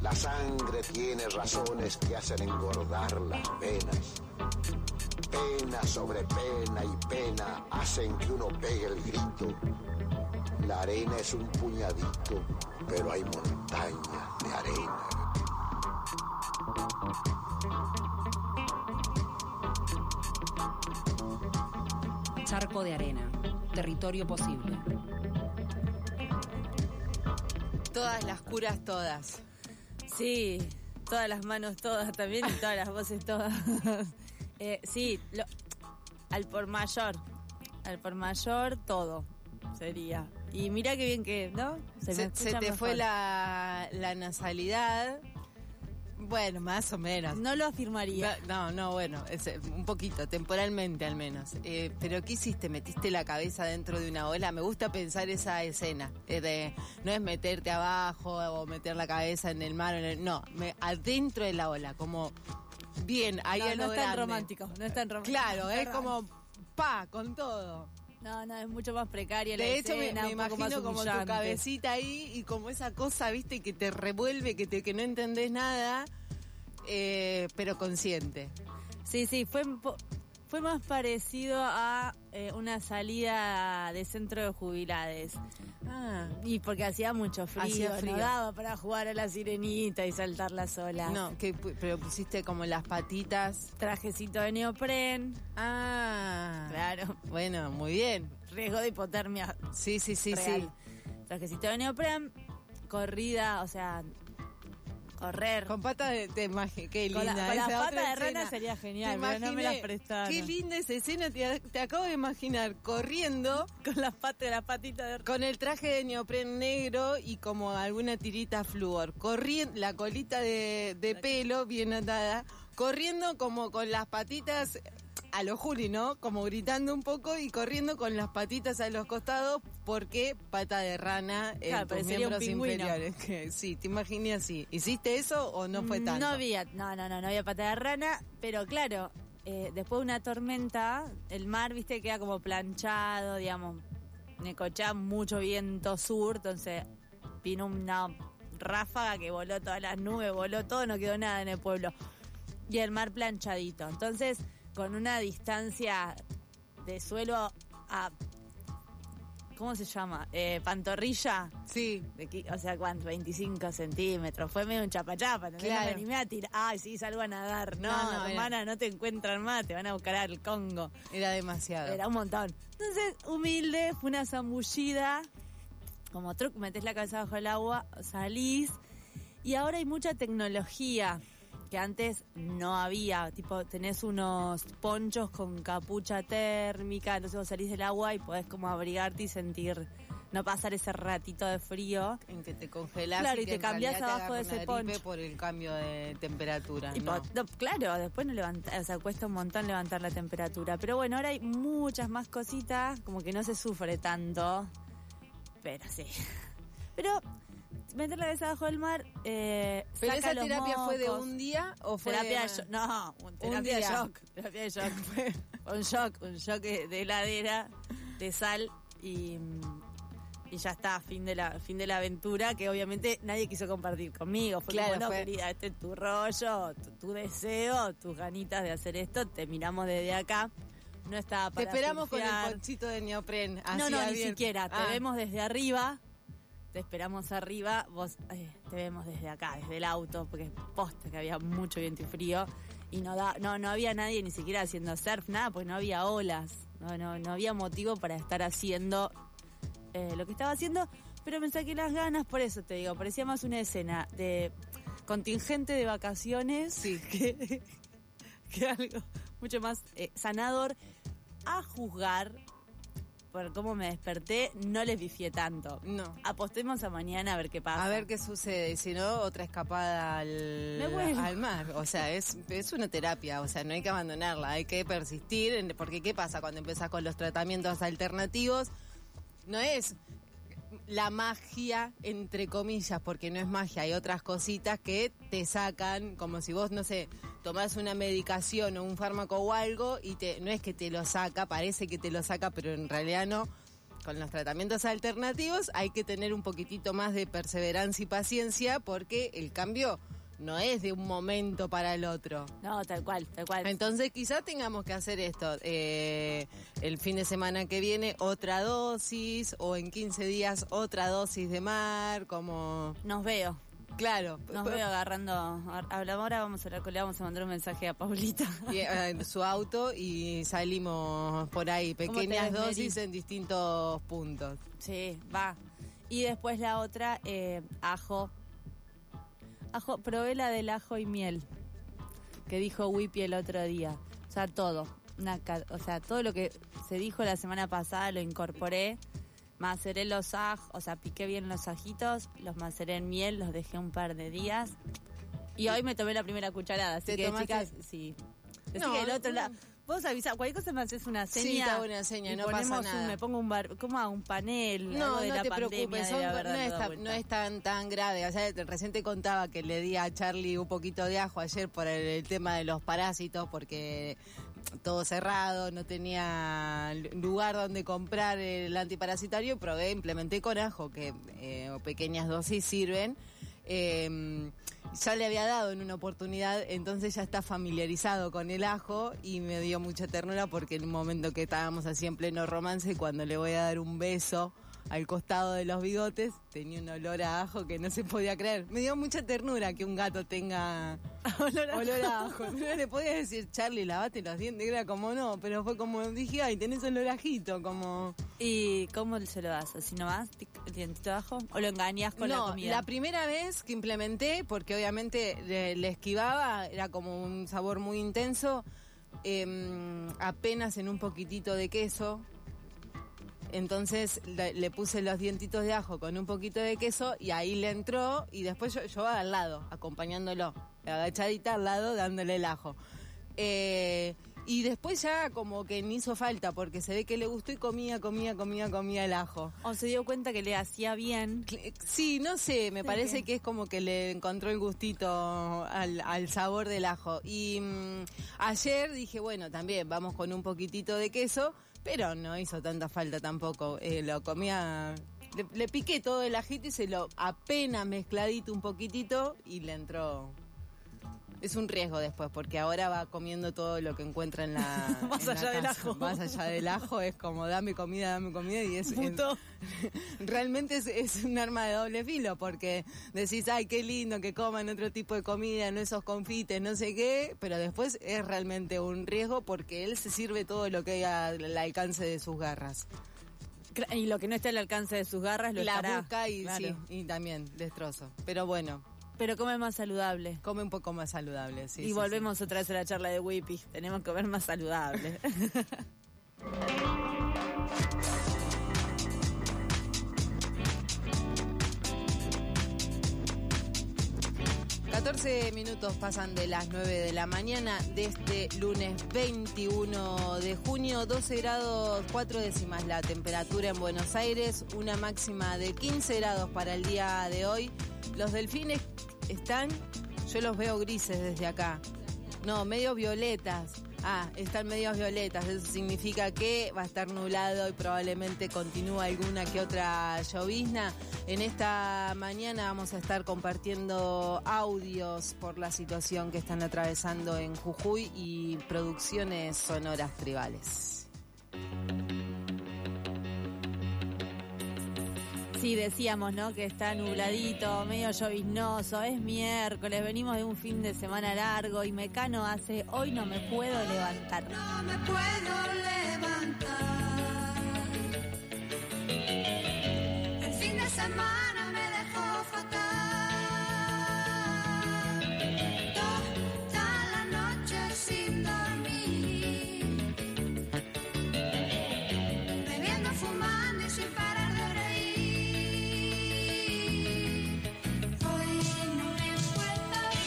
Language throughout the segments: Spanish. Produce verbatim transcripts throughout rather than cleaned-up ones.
La sangre tiene razones que hacen engordar las venas. Pena sobre pena y pena hacen que uno pegue el grito. La arena es un puñadito, pero hay montañas de arena. Charco de arena, territorio posible. Todas las curas, todas. Sí, todas las manos todas también y todas las voces todas. eh, sí, lo, al por mayor, al por mayor todo sería. Y mira qué bien que, ¿no? Se, se, se te mejor. Fue la, la nasalidad. Bueno, más o menos. No lo afirmaría. No, no, bueno, es, un poquito, temporalmente al menos. Eh, pero ¿qué hiciste? ¿Metiste la cabeza dentro de una ola? Me gusta pensar esa escena. Eh, de, no es meterte abajo o meter la cabeza en el mar. En el, no, me, adentro de la ola, como bien, ahí no, a lo no es grande. tan romántico, no es tan romántico. Claro, es como pa, con todo. No, no, es mucho más precaria la de hecho, escena, me, me imagino como tu cabecita ahí y como esa cosa, viste, que te revuelve, que te que no entendés nada, eh, pero consciente. Sí, sí, fue fue más parecido a eh, una salida de centro de jubilades. Ah. Y porque hacía mucho frío, hacía frío. No daba para jugar a la sirenita y saltar la sola. No, que pero pusiste como las patitas. Trajecito de neopren. Ah. Claro. Bueno, muy bien. Riesgo de hipotermia. Sí, sí, sí, real. sí. Trajecito de neopren, corrida, o sea, correr. Con patas de, de magia, qué linda. Con, la, con las patas de rana escena. sería genial, pero no me las prestaron. Qué linda esa escena, te, te acabo de imaginar corriendo con las patas, las patitas de rana. Con el traje de neopren negro y como alguna tirita flúor, corriendo, la colita de, de pelo bien atada, corriendo como con las patitas a lo Juli, ¿no? Como gritando un poco y corriendo con las patitas a los costados, porque pata de rana en claro, tus miembros inferiores. Que, sí, te imaginé así. ¿Hiciste eso o no fue tanto? No había, no, no, no, no había pata de rana, pero claro, eh, después de una tormenta, el mar, viste, queda como planchado, digamos, Necochea, mucho viento sur, entonces vino una ráfaga que voló todas las nubes, voló todo, no quedó nada en el pueblo. Y el mar planchadito, entonces con una distancia de suelo a, ¿cómo se llama? Eh, pantorrilla. Sí. De, o sea, ¿cuánto? veinticinco centímetros. Fue medio un chapachapa. Claro. No me animé a tirar. Ay, sí, salgo a nadar. No, no, no hermana, era... no te encuentran más. Te van a buscar al Congo. Era demasiado. Era un montón. Entonces, humilde, fue una zambullida. Como truc, metés la cabeza bajo el agua, salís. Y ahora hay mucha tecnología que antes no había, tipo tenés unos ponchos con capucha térmica, entonces vos salís del agua y podés como abrigarte y sentir, no pasar ese ratito de frío. En que te congelás claro, y, y te cambiás abajo de ese poncho. Por el cambio de temperatura, y ¿no? po, no, claro, después no levanta, o sea, cuesta un montón levantar la temperatura. Pero bueno, ahora hay muchas más cositas, como que no se sufre tanto, pero sí. Pero... meter la cabeza abajo del mar, eh, ¿pero saca esa los terapia mocos. fue de un día o fue terapia de... de no, terapia un de día. shock, terapia de shock. un shock, un shock de heladera, de sal y, y ya está, fin de la fin de la aventura, que obviamente nadie quiso compartir conmigo. Fue claro, como, no, fue... querida, este es tu rollo, tu, tu deseo, tus ganitas de hacer esto, te miramos desde acá. No estaba para te esperamos surfear. Con el ponchito de neopren. Así no, no, abierto. Ni siquiera, te ah. vemos desde arriba. Te esperamos arriba, vos eh, te vemos desde acá, desde el auto, porque posta que había mucho viento y frío y no da, no no había nadie ni siquiera haciendo surf, nada, porque no había olas, no no no había motivo para estar haciendo eh, lo que estaba haciendo, pero me saqué las ganas, por eso te digo, parecía más una escena de contingente de vacaciones sí. que, que algo mucho más eh, sanador. A juzgar por cómo me desperté, no les bifié tanto. No. Apostemos a mañana a ver qué pasa. A ver qué sucede. Si no, otra escapada al, al mar. O sea, es, es una terapia. O sea, no hay que abandonarla. Hay que persistir. Porque ¿qué pasa cuando empezás con los tratamientos alternativos? No es la magia, entre comillas, porque no es magia. Hay otras cositas que te sacan, como si vos, no sé, tomás una medicación o un fármaco o algo y te, no es que te lo saca, parece que te lo saca, pero en realidad no. con los tratamientos alternativos hay que tener un poquitito más de perseverancia y paciencia porque el cambio no es de un momento para el otro. No, tal cual, tal cual. Entonces quizás tengamos que hacer esto. Eh, el fin de semana que viene otra dosis o en quince días otra dosis de mar, como... Nos veo. Claro. Nos veo agarrando... Hablamos ahora, vamos a, le vamos a mandar un mensaje a Paulita. Y, eh, en su auto y salimos por ahí, pequeñas dosis en distintos puntos. Sí, va. Y después la otra, eh, ajo. Ajo, probé la del ajo y miel, que dijo Whippy el otro día. O sea, todo. Una, o sea, todo lo que se dijo la semana pasada lo incorporé. Maceré los ajos, o sea, piqué bien los ajitos, los maceré en miel, los dejé un par de días. Y hoy me tomé la primera cucharada. Así que, tomaste? Chicas, sí. Así no, que el otro no. lado... Vos avisás, cualquier cosa me haces una seña. Sí, está buena seña, no pasa nada. Un, me pongo un bar, como a un panel, no, algo de no la te pandemia, preocupes, son, no, es tan, no es tan tan grave. O sea, recién te contaba que le di a Charlie un poquito de ajo ayer por el, el tema de los parásitos, porque todo cerrado, no tenía lugar donde comprar el antiparasitario, probé, implementé con ajo, que eh, pequeñas dosis sirven. Eh, ya le había dado en una oportunidad, entonces ya está familiarizado con el ajo y me dio mucha ternura porque en un momento que estábamos así en pleno romance, cuando le voy a dar un beso al costado de los bigotes, tenía un olor a ajo que no se podía creer. Me dio mucha ternura que un gato tenga olor a, olor a ajo. No le podía decir, Charlie, lavate los dientes, era como no, pero fue como, dije, ay, tenés olor a ajito, como... ¿Y cómo se lo das? ¿Así nomás, el dientito de ajo? ¿O lo engañas con no, la comida? La primera vez que implementé, porque obviamente le, le esquivaba, era como un sabor muy intenso, eh, apenas en un poquitito de queso. Entonces le, le puse los dientitos de ajo con un poquito de queso y ahí le entró y después yo, yo al lado, acompañándolo, agachadita al lado, dándole el ajo. Eh, y después ya como que me hizo falta porque se ve que le gustó y comía, comía, comía, comía el ajo. ¿O se dio cuenta que le hacía bien? Sí, no sé, me ¿De parece qué? que es como que le encontró el gustito al, al sabor del ajo. Y mmm, ayer dije, bueno, también vamos con un poquitito de queso, pero no hizo tanta falta tampoco. Eh, lo comía, le, le piqué todo el ajito y se lo apenas mezcladito un poquitito y le entró. Es un riesgo después, porque ahora va comiendo todo lo que encuentra en la Más en allá la del casa. ajo. Más allá del ajo es como dame comida, dame comida y es... Puto. es realmente es, es un arma de doble filo, porque decís, ay, qué lindo que coman otro tipo de comida, no esos confites, no sé qué, pero después es realmente un riesgo porque él se sirve todo lo que hay al alcance de sus garras. Y lo que no está al alcance de sus garras lo la estará. busca y, Claro. sí, y también destrozo. Pero bueno, Pero come más saludable. come un poco más saludable, sí. y sí, volvemos sí. otra vez a la charla de Whippy. Tenemos que comer más saludable. catorce minutos pasan de las nueve de la mañana de este lunes veintiuno de junio, doce grados cuatro décimas la temperatura en Buenos Aires, una máxima de quince grados para el día de hoy. Los delfines están, yo los veo grises desde acá, no, medio violetas. Ah, están medios violetas, eso significa que va a estar nublado y probablemente continúe alguna que otra llovizna. En esta mañana vamos a estar compartiendo audios por la situación que están atravesando en Jujuy y producciones sonoras tribales. Sí, decíamos, ¿no? Que está nubladito, medio lloviznoso, es miércoles, venimos de un fin de semana largo y Mecano hace Hoy no me puedo levantar. No me puedo levantar. El fin de semana me dejó fatal. Toda la noche sin dormir, bebiendo, fumando y sin parar de reír.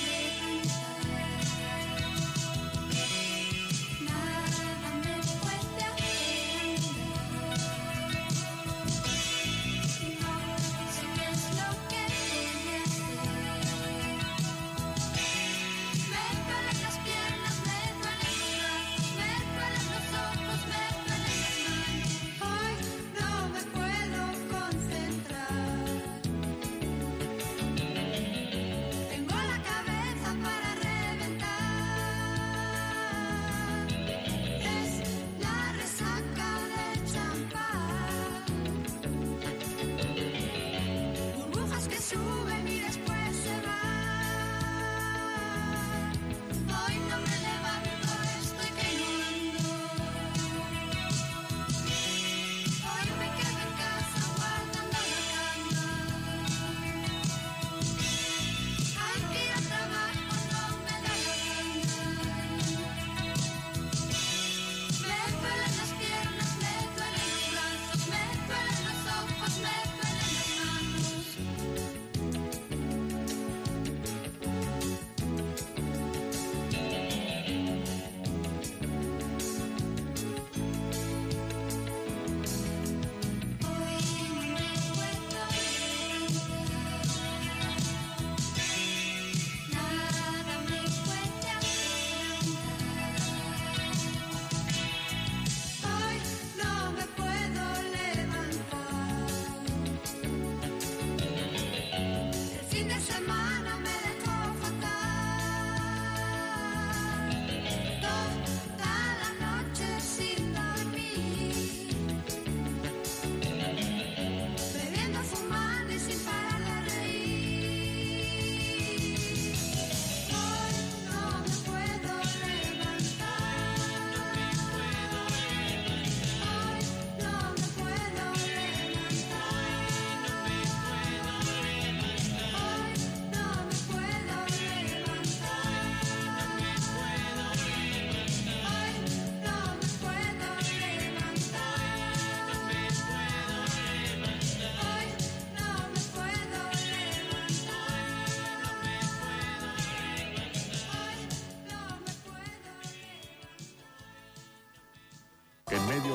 Nada me puede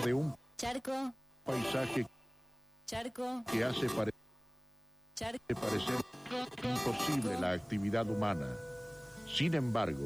de un Charco, paisaje charco, que hace pare- charco. parecer imposible la actividad humana. Sin embargo,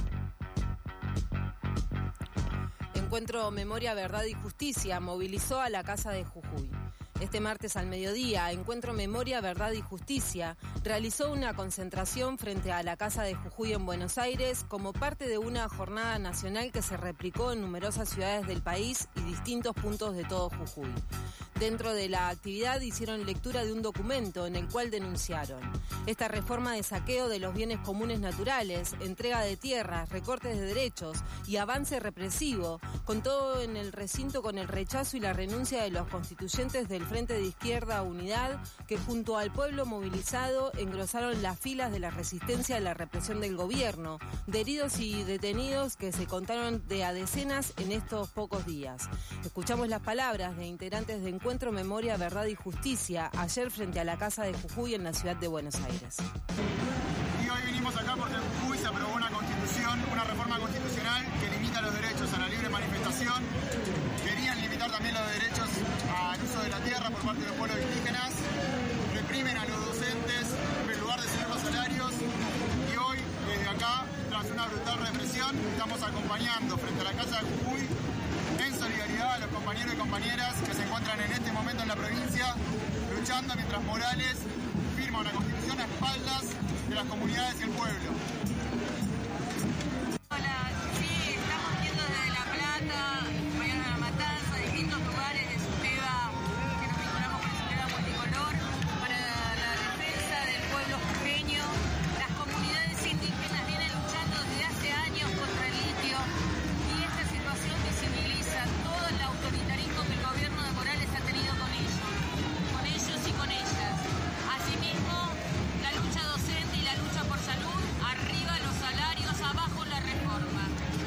Encuentro Memoria, Verdad y Justicia movilizó a la Casa de Jujuy. Este martes al mediodía, Encuentro Memoria, Verdad y Justicia realizó una concentración frente a la Casa de Jujuy en Buenos Aires como parte de una jornada nacional que se replicó en numerosas ciudades del país y distintos puntos de todo Jujuy. Dentro de la actividad hicieron lectura de un documento en el cual denunciaron esta reforma de saqueo de los bienes comunes naturales, entrega de tierras, recortes de derechos y avance represivo, con todo en el recinto con el rechazo y la renuncia de los constituyentes del Frente de Izquierda Unidad, que junto al pueblo movilizado engrosaron las filas de la resistencia a la represión del gobierno, de heridos y detenidos que se contaron de a decenas en estos pocos días. Escuchamos las palabras de integrantes de Encuentro Memoria, Verdad y Justicia ayer frente a la Casa de Jujuy en la ciudad de Buenos Aires. Y hoy vinimos acá porque en Jujuy se aprobó una constitución, una reforma constitucional que limita los derechos a la libre manifestación. Querían limitar también los derechos al uso de la tierra por parte de los pueblos indígenas. Reprimen a los docentes en lugar de subir los salarios. Y hoy, desde acá, tras una brutal represión, estamos acompañando frente a la Casa de Jujuy en solidaridad a los compañeros y compañeras que se encuentran en este momento en la provincia luchando mientras Morales firma una constitución a espaldas de las comunidades y el pueblo. Hola, sí, estamos viendo desde La Plata, Mariano La Matanza, distintos lugares de Suteba, que nos vinculamos con Suteba Multicolor, para la defensa del pueblo jujeño. Las comunidades indígenas vienen luchando desde hace años contra el litio y esta situación visibiliza todo el autoritarismo que el gobierno de Morales ha tenido con ellos, con ellos y con ellas. Asimismo, la lucha docente y la lucha por salud, arriba los salarios, abajo la reforma.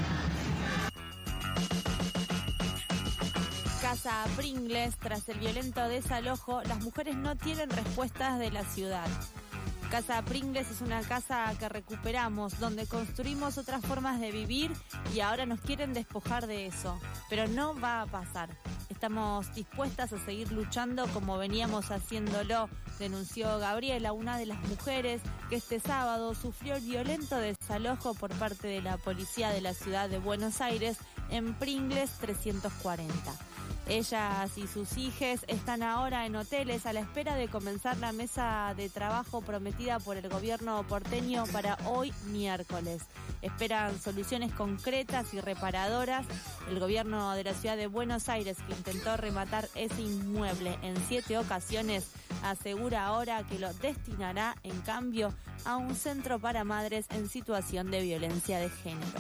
Casa Pringles, tras el violento desalojo, las mujeres no tienen respuestas de la ciudad. Casa Pringles es una casa que recuperamos, donde construimos otras formas de vivir y ahora nos quieren despojar de eso. Pero no va a pasar. Estamos dispuestas a seguir luchando como veníamos haciéndolo, denunció Gabriela, una de las mujeres que este sábado sufrió el violento desalojo por parte de la policía de la ciudad de Buenos Aires en Pringles trescientos cuarenta. Ellas y sus hijas están ahora en hoteles a la espera de comenzar la mesa de trabajo prometida por el gobierno porteño para hoy miércoles. Esperan soluciones concretas y reparadoras. El gobierno de la ciudad de Buenos Aires, que intentó rematar ese inmueble en siete ocasiones, asegura ahora que lo destinará en cambio a un centro para madres en situación de violencia de género.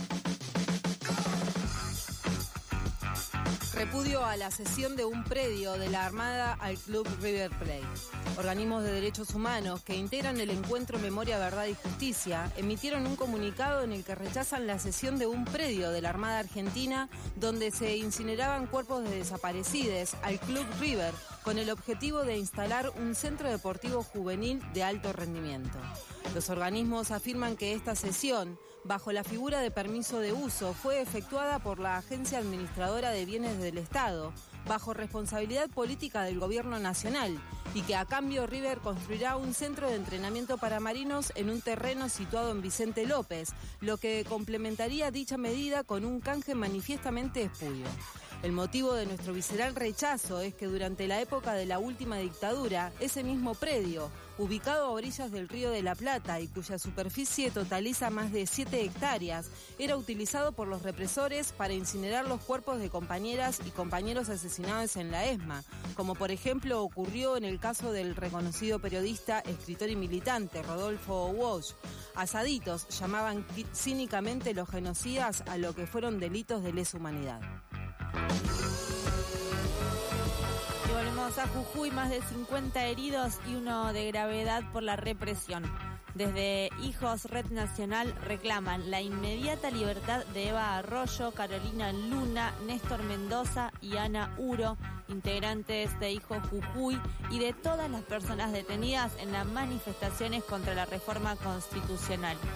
Repudio a la cesión de un predio de la Armada al Club River Plate. Organismos de derechos humanos que integran el Encuentro Memoria, Verdad y Justicia emitieron un comunicado en el que rechazan la cesión de un predio de la Armada Argentina donde se incineraban cuerpos de desaparecidos al Club River con el objetivo de instalar un centro deportivo juvenil de alto rendimiento. Los organismos afirman que esta cesión, bajo la figura de permiso de uso, fue efectuada por la Agencia Administradora de Bienes del Estado, bajo responsabilidad política del Gobierno Nacional, y que a cambio River construirá un centro de entrenamiento para marinos en un terreno situado en Vicente López, lo que complementaría dicha medida con un canje manifiestamente espurio. El motivo de nuestro visceral rechazo es que durante la época de la última dictadura, ese mismo predio, ubicado a orillas del Río de la Plata y cuya superficie totaliza más de siete hectáreas, era utilizado por los represores para incinerar los cuerpos de compañeras y compañeros asesinados en la ESMA, como por ejemplo ocurrió en el caso del reconocido periodista, escritor y militante Rodolfo Walsh. Asaditos llamaban cínicamente los genocidas a lo que fueron delitos de lesa humanidad. Y volvemos a Jujuy, más de cincuenta heridos y uno de gravedad por la represión. Desde Hijos Red Nacional reclaman la inmediata libertad de Eva Arroyo, Carolina Luna, Néstor Mendoza y Ana Uro, integrantes de Hijos Jujuy, y de todas las personas detenidas en las manifestaciones contra la reforma constitucional.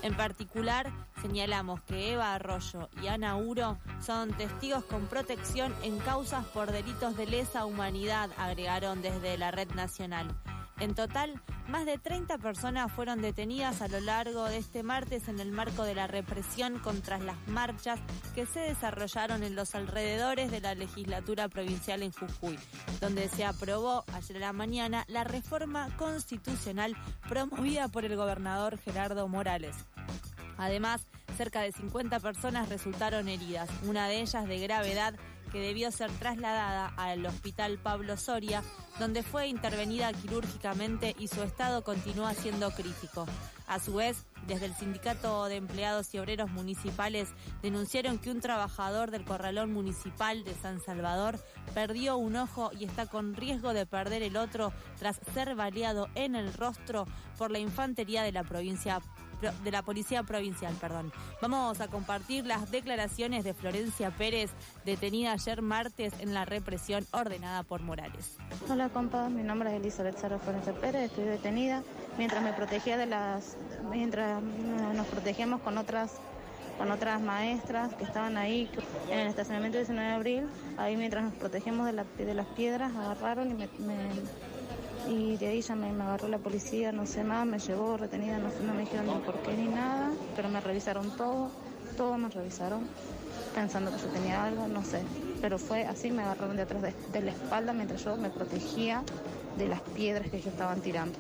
En particular, señalamos que Eva Arroyo y Ana Uro son testigos con protección en causas por delitos de lesa humanidad, agregaron desde la Red Nacional. En total, más de treinta personas fueron detenidas a lo largo de este martes en el marco de la represión contra las marchas que se desarrollaron en los alrededores de la legislatura provincial en Jujuy, donde se aprobó ayer a la mañana la reforma constitucional promovida por el gobernador Gerardo Morales. Además, cerca de cincuenta personas resultaron heridas, una de ellas de gravedad, que debió ser trasladada al Hospital Pablo Soria, donde fue intervenida quirúrgicamente y su estado continúa siendo crítico. A su vez, desde el Sindicato de Empleados y Obreros Municipales denunciaron que un trabajador del Corralón Municipal de San Salvador perdió un ojo y está con riesgo de perder el otro tras ser baleado en el rostro por la infantería de la provincia de la Policía Provincial, perdón. Vamos a compartir las declaraciones de Florencia Pérez, detenida ayer martes en la represión ordenada por Morales. Hola compa, mi nombre es Elizabeth Sara Florencia Pérez, estoy detenida mientras me protegía de las, mientras nos protegíamos con otras con otras maestras que estaban ahí en el estacionamiento diecinueve de abril, ahí mientras nos protegíamos de, la, de las piedras, agarraron y me, me y de ahí ya me, me agarró la policía, no sé más, me llevó retenida, no sé, no me dijeron ni por qué ni nada, pero me revisaron todo, todo me revisaron, pensando que yo tenía algo, no sé, pero fue así, me agarraron de atrás de, de la espalda mientras yo me protegía de las piedras que ellos estaban tirando.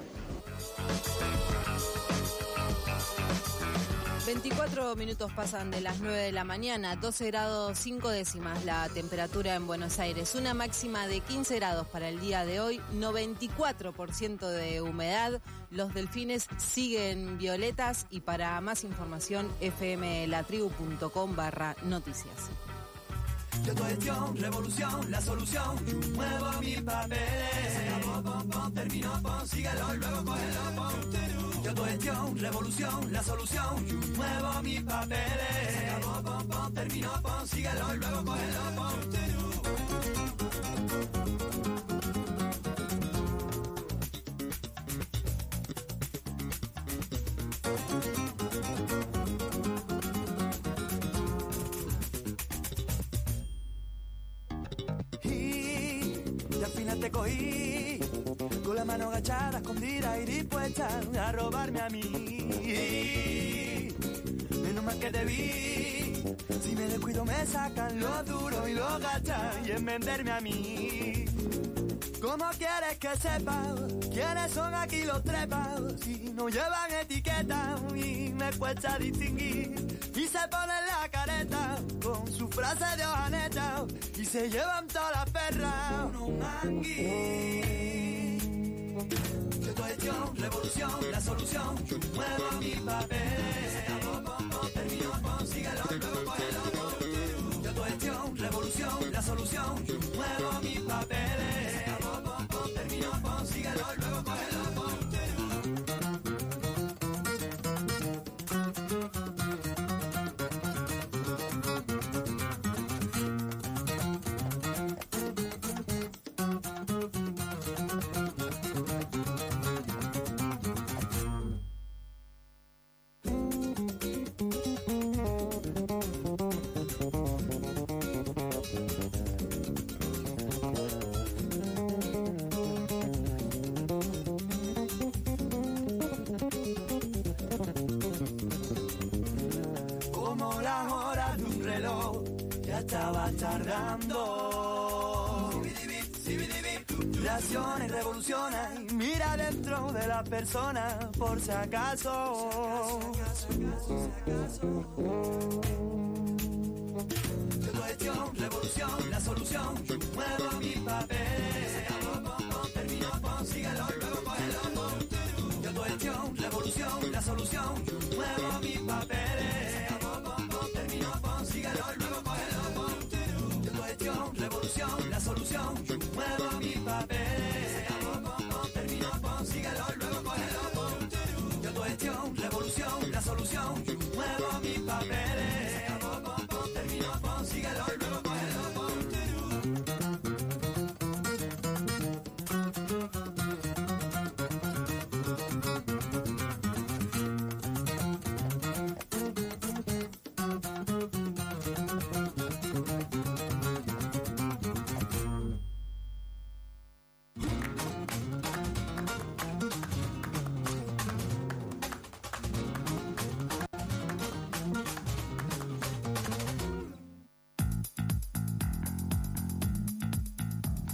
veinticuatro minutos pasan de las nueve de la mañana, doce grados cinco décimas la temperatura en Buenos Aires, una máxima de quince grados para el día de hoy, noventa y cuatro por ciento de humedad, los delfines siguen violetas y para más información fmlatribu.com barra noticias. Yo tu gestión, revolución, la solución, yo muevo mis papeles. Se acabó, pom, pom, terminó, pom, síguelo, luego cógelo, pom. Yo tu gestión, revolución, la solución, yo muevo mis papeles. Se acabó, pom, pom, terminó, pom, síguelo, luego cógelo, pom. Te cogí con la mano agachada, escondida y dispuesta a robarme a mí. Menos mal que te vi, si me descuido me sacan lo duro y lo gastan y en venderme a mí. ¿Cómo quieres que sepa quiénes son aquí los trepas? Si no llevan etiqueta y me cuesta distinguir. Y se ponen la careta con su frase de hojaneta y se llevan todas las perras. Uno mangui. Yo tu gestión, revolución, la solución. Yo muevo mis papeles. Se acabó, pom, pom, terminó, pom, síguelo, luego cógelo, pom. Yo tu gestión, revolución, la solución. Yo muevo mis papeles. Se acabó, pom, pom, terminó, pom, síguelo, luego cógelo, pom. Estaba tardando. Reacciona y revoluciona y mira dentro de la persona por si acaso. Yo tu gestión, revolución, la solución. Yo muevo mis papeles. Se acabó, pom, pom, terminó, pom, síguelo, luego cógelo, pom. Yo tu gestión, revolución, la solución. Yo muevo mis papeles. Se acabó, pom, pom, terminó, pom, síguelo, luego cógelo, pom. Yo tu gestión, revolución, la solución. Yo muevo mis papeles. Se acabó, pom, pom, terminó, pom, síguelo, luego cógelo, pom. Yo tu gestión, revolución, la solución. Yo muevo mis papeles. Se acabó, pom, pom, terminó, pom, síguelo, luego cógelo, pom.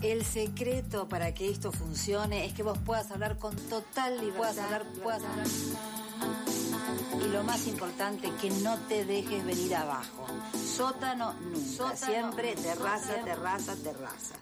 El secreto para que esto funcione es que vos puedas hablar con total libertad. Puedas hablar, puedas hablar. Y lo más importante, que no te dejes venir abajo. Sótano nunca. Sótano, siempre terraza, siempre. terraza, terraza.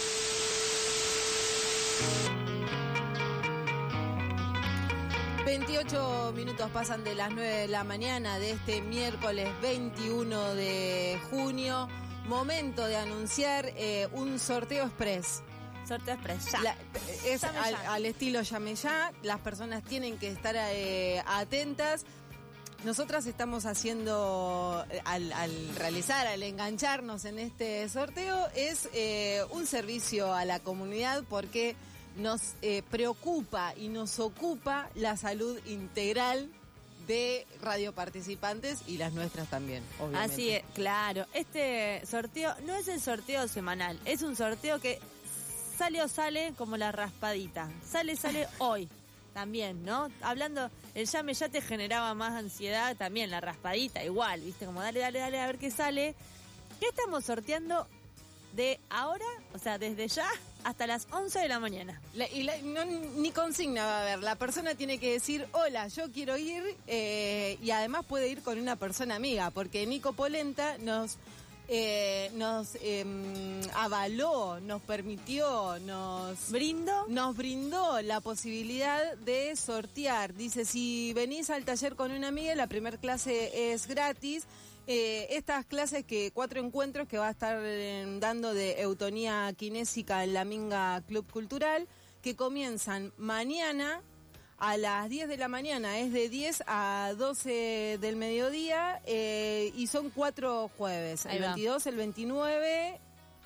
veintiocho minutos pasan de las nueve de la mañana de este miércoles veintiuno de junio. Momento de anunciar eh, un sorteo express. Sorteo express, ya. La, es Llame al, ya. al estilo llame ya. Las personas tienen que estar eh, atentas. Nosotras estamos haciendo, al, al realizar, al engancharnos en este sorteo, es eh, un servicio a la comunidad porque nos eh, preocupa y nos ocupa la salud integral de radioparticipantes y las nuestras también, obviamente. Así es, claro. Este sorteo no es el sorteo semanal, es un sorteo que sale o sale como la raspadita. Sale, sale hoy también, ¿no? Hablando, el llame ya te generaba más ansiedad, también la raspadita, igual, ¿viste? Como dale, dale, dale, a ver qué sale. ¿Qué estamos sorteando de ahora? O sea, desde ya hasta las once de la mañana. La, y la, no, ni consigna va a haber. La persona tiene que decir, hola, yo quiero ir, eh, y además puede ir con una persona amiga, porque Nico Polenta nos, eh, nos eh, avaló, nos permitió, nos brindó, nos brindó la posibilidad de sortear. Dice, si venís al taller con una amiga, la primera clase es gratis. Eh, estas clases, que cuatro encuentros que va a estar eh, dando de eutonía kinésica en la Minga Club Cultural, que comienzan mañana a las diez de la mañana, es de diez a doce del mediodía, eh, y son cuatro jueves, Ahí el va. veintidós, el veintinueve,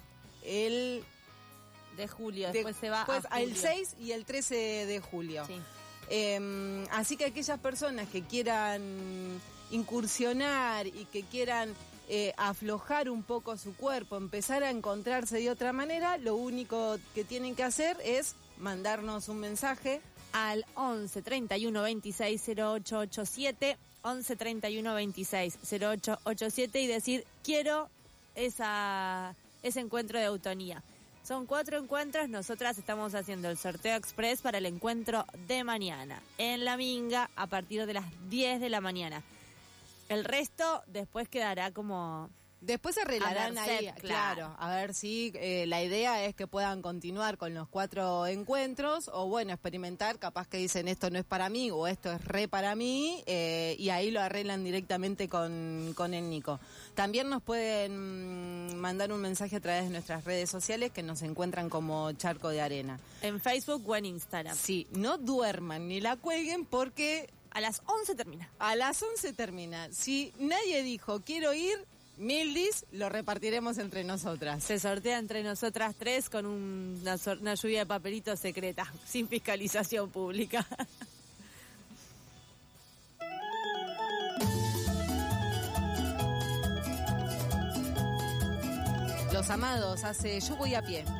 el de julio, de- después se va pues, a el julio. seis y el trece de julio. Sí. Eh, así que aquellas personas que quieran incursionar y que quieran eh, aflojar un poco su cuerpo, empezar a encontrarse de otra manera, lo único que tienen que hacer es mandarnos un mensaje al once treinta y uno veintiséis cero ocho ochenta y siete, once treinta y uno veintiséis cero ocho ochenta y siete y decir, quiero esa ese encuentro de eutonía. Son cuatro encuentros, nosotras estamos haciendo el sorteo express para el encuentro de mañana, en La Minga, a partir de las diez de la mañana. El resto después quedará como... Después se arreglarán A ahí, merced, claro. claro. A ver si eh, la idea es que puedan continuar con los cuatro encuentros o, bueno, experimentar. Capaz que dicen esto no es para mí o esto es re para mí, eh, y ahí lo arreglan directamente con, con el Nico. También nos pueden mm, mandar un mensaje a través de nuestras redes sociales, que nos encuentran como Charco de Arena. En Facebook o en Instagram. Sí, no duerman ni la cuelguen porque... A las once termina. A las once termina. Si nadie dijo quiero ir, Mildis, lo repartiremos entre nosotras. Se sortea entre nosotras tres con un- una, sor- una lluvia de papelitos secreta, sin fiscalización pública. Los Amados hace Yo voy a pie.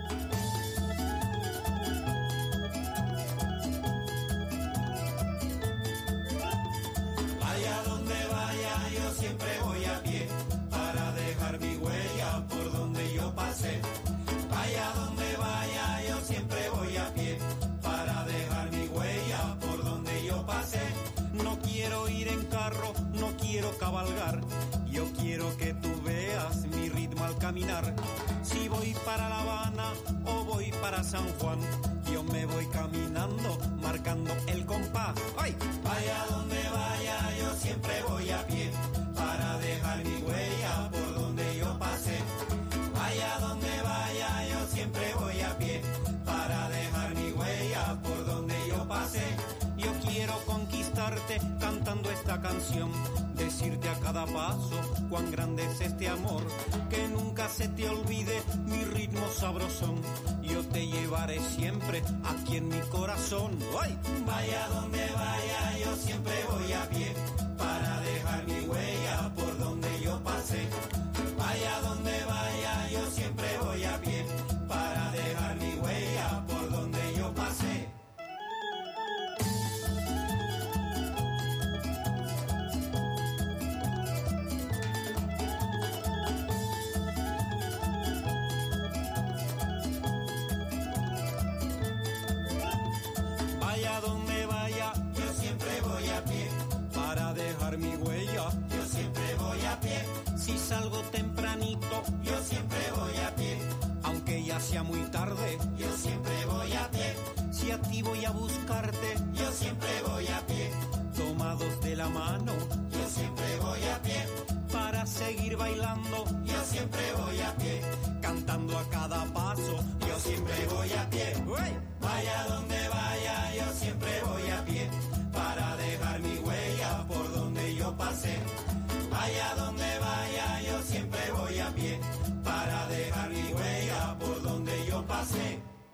Vaya donde vaya, yo siempre voy a pie para dejar mi huella por donde yo pasé. Vaya donde vaya, yo siempre voy a pie para dejar mi huella por donde yo pasé. No quiero ir en carro, no quiero cabalgar. Yo quiero que tú veas mi ritmo al caminar. Si voy para La Habana o voy para San Juan, yo me voy caminando, marcando el compás. ¡Ay! Vaya donde vaya, yo siempre voy a pie para dejar mi huella por donde yo pasé. Vaya donde vaya, yo siempre voy a pie para dejar mi huella por donde yo pasé. Yo quiero conquistarte cantando esta canción, decirte a cada paso cuán grande es este amor, que nunca se te olvide mi ritmo sabrosón. Yo te llevaré siempre aquí en mi corazón. ¡Ay! Vaya donde vaya, yo siempre voy a pie para dejar mi huella por donde yo pasé. Vaya donde vaya, yo siempre voy a pie para dejar mi huella por donde yo pasé. y a ti voy a buscarte. Yo siempre voy a pie. Tomados de la mano, yo siempre voy a pie. Para seguir bailando, yo siempre voy a pie. Cantando a cada paso, yo siempre voy a pie. ¡Uy! Vaya donde vaya, yo siempre voy a pie. Para dejar mi huella por donde yo pasé. Vaya donde vaya, yo siempre voy a pie. Para dejar mi huella por donde yo pasé.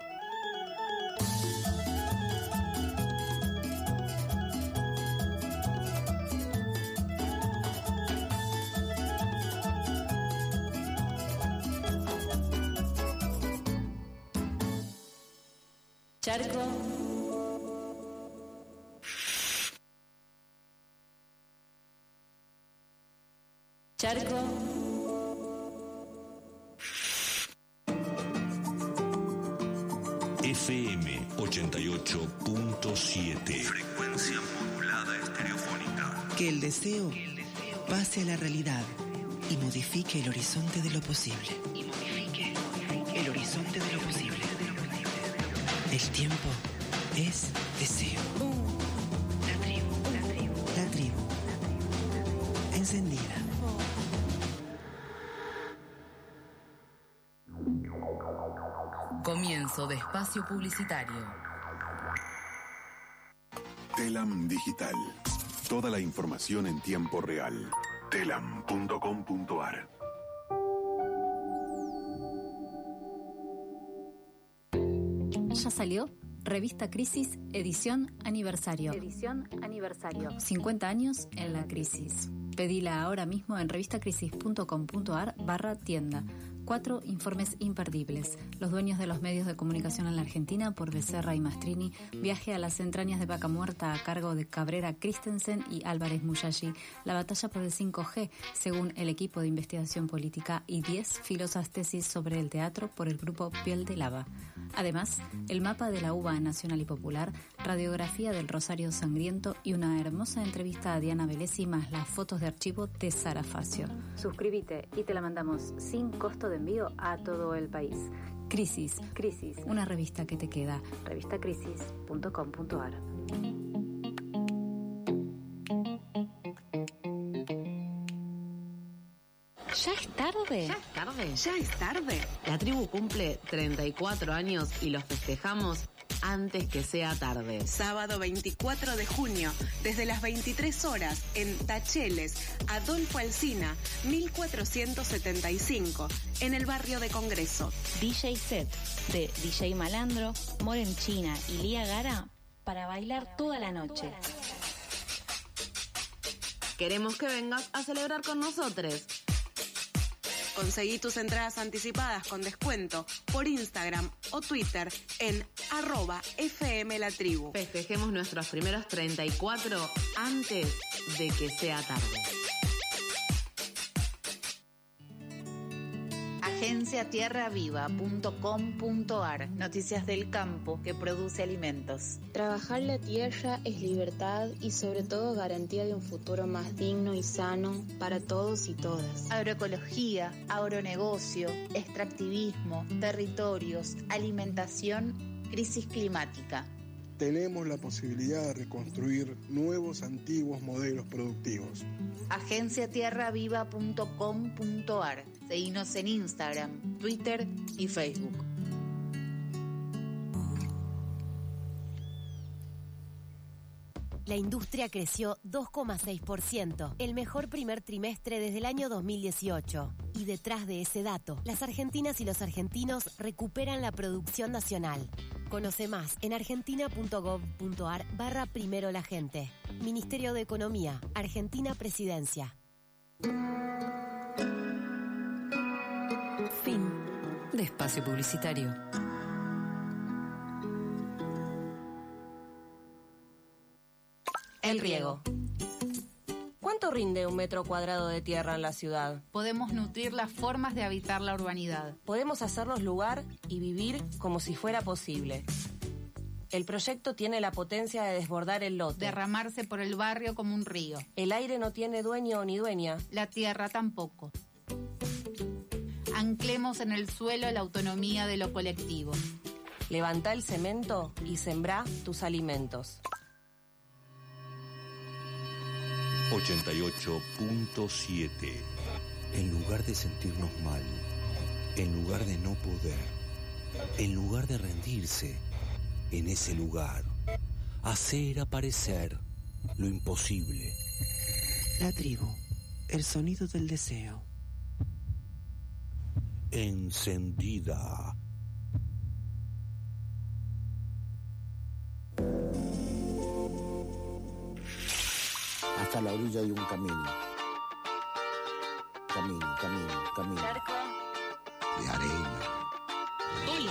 Charco. Charco. F M ochenta y ocho punto siete. Frecuencia modulada estereofónica. Que el deseo pase a la realidad y modifique el horizonte de lo posible. Y modifique el horizonte de lo posible. El tiempo es deseo. La tribu, la tribu, la tribu. Encendida. Comienzo de espacio publicitario. Telam Digital. Toda la información en tiempo real. telam punto com punto ar. ¿Ya salió? Revista Crisis, edición aniversario. Edición aniversario. cincuenta años en la crisis. Pedila ahora mismo en revistacrisis punto com punto ar barra tienda. Cuatro informes imperdibles. Los dueños de los medios de comunicación en la Argentina por Becerra y Mastrini. Viaje a las entrañas de Vaca Muerta a cargo de Cabrera Christensen y Álvarez Muyashi. La batalla por el cinco G, según el equipo de investigación política. Y diez filosas tesis sobre el teatro por el grupo Piel de Lava. Además, el mapa de la uva nacional y popular, radiografía del Rosario Sangriento y una hermosa entrevista a Diana Velesi más las fotos de archivo de Sara Facio. Suscríbete y te la mandamos sin costo de envío a todo el país. Crisis, Crisis, una revista que te queda. revistacrisis punto com punto ar. ¿Ya es tarde? ¿Ya es tarde? ¿Ya es tarde? La tribu cumple treinta y cuatro años y los festejamos antes que sea tarde. Sábado veinticuatro de junio, desde las veintitrés horas, en Tacheles, Adolfo Alsina, mil cuatrocientos setenta y cinco, en el barrio de Congreso. D J set de D J Malandro, Moren China y Lía Gara para bailar toda la noche. Queremos que vengas a celebrar con nosotros. Conseguí tus entradas anticipadas con descuento por Instagram o Twitter en arroba F M La Tribu. Festejemos nuestros primeros treinta y cuatro antes de que sea tarde. agencia tierra viva punto com punto ar. Noticias del campo que produce alimentos. Trabajar la tierra es libertad y sobre todo garantía de un futuro más digno y sano para todos y todas. Agroecología, agronegocio, extractivismo, territorios, alimentación, crisis climática. Tenemos la posibilidad de reconstruir nuevos antiguos modelos productivos. agencia tierra viva punto com punto ar. Seguinos en Instagram, Twitter y Facebook. La industria creció dos coma seis por ciento, el mejor primer trimestre desde el año dos mil dieciocho. Y detrás de ese dato, las argentinas y los argentinos recuperan la producción nacional. Conoce más en argentina punto gov punto ar barra primero la gente. Ministerio de Economía, Argentina Presidencia. Fin de espacio publicitario. El riego. ¿Cuánto rinde un metro cuadrado de tierra en la ciudad? Podemos nutrir las formas de habitar la urbanidad. Podemos hacernos lugar y vivir como si fuera posible. El proyecto tiene la potencia de desbordar el lote. Derramarse por el barrio como un río. El aire no tiene dueño ni dueña. La tierra tampoco. Anclemos en el suelo la autonomía de lo colectivo. Levantá el cemento y sembrá tus alimentos. ochenta y ocho punto siete. En lugar de sentirnos mal, en lugar de no poder, en lugar de rendirse, en ese lugar, hacer aparecer lo imposible. La tribu, el sonido del deseo. Encendida. Hasta la orilla de un camino. Camino, camino, camino. Charco. De arena. Hola.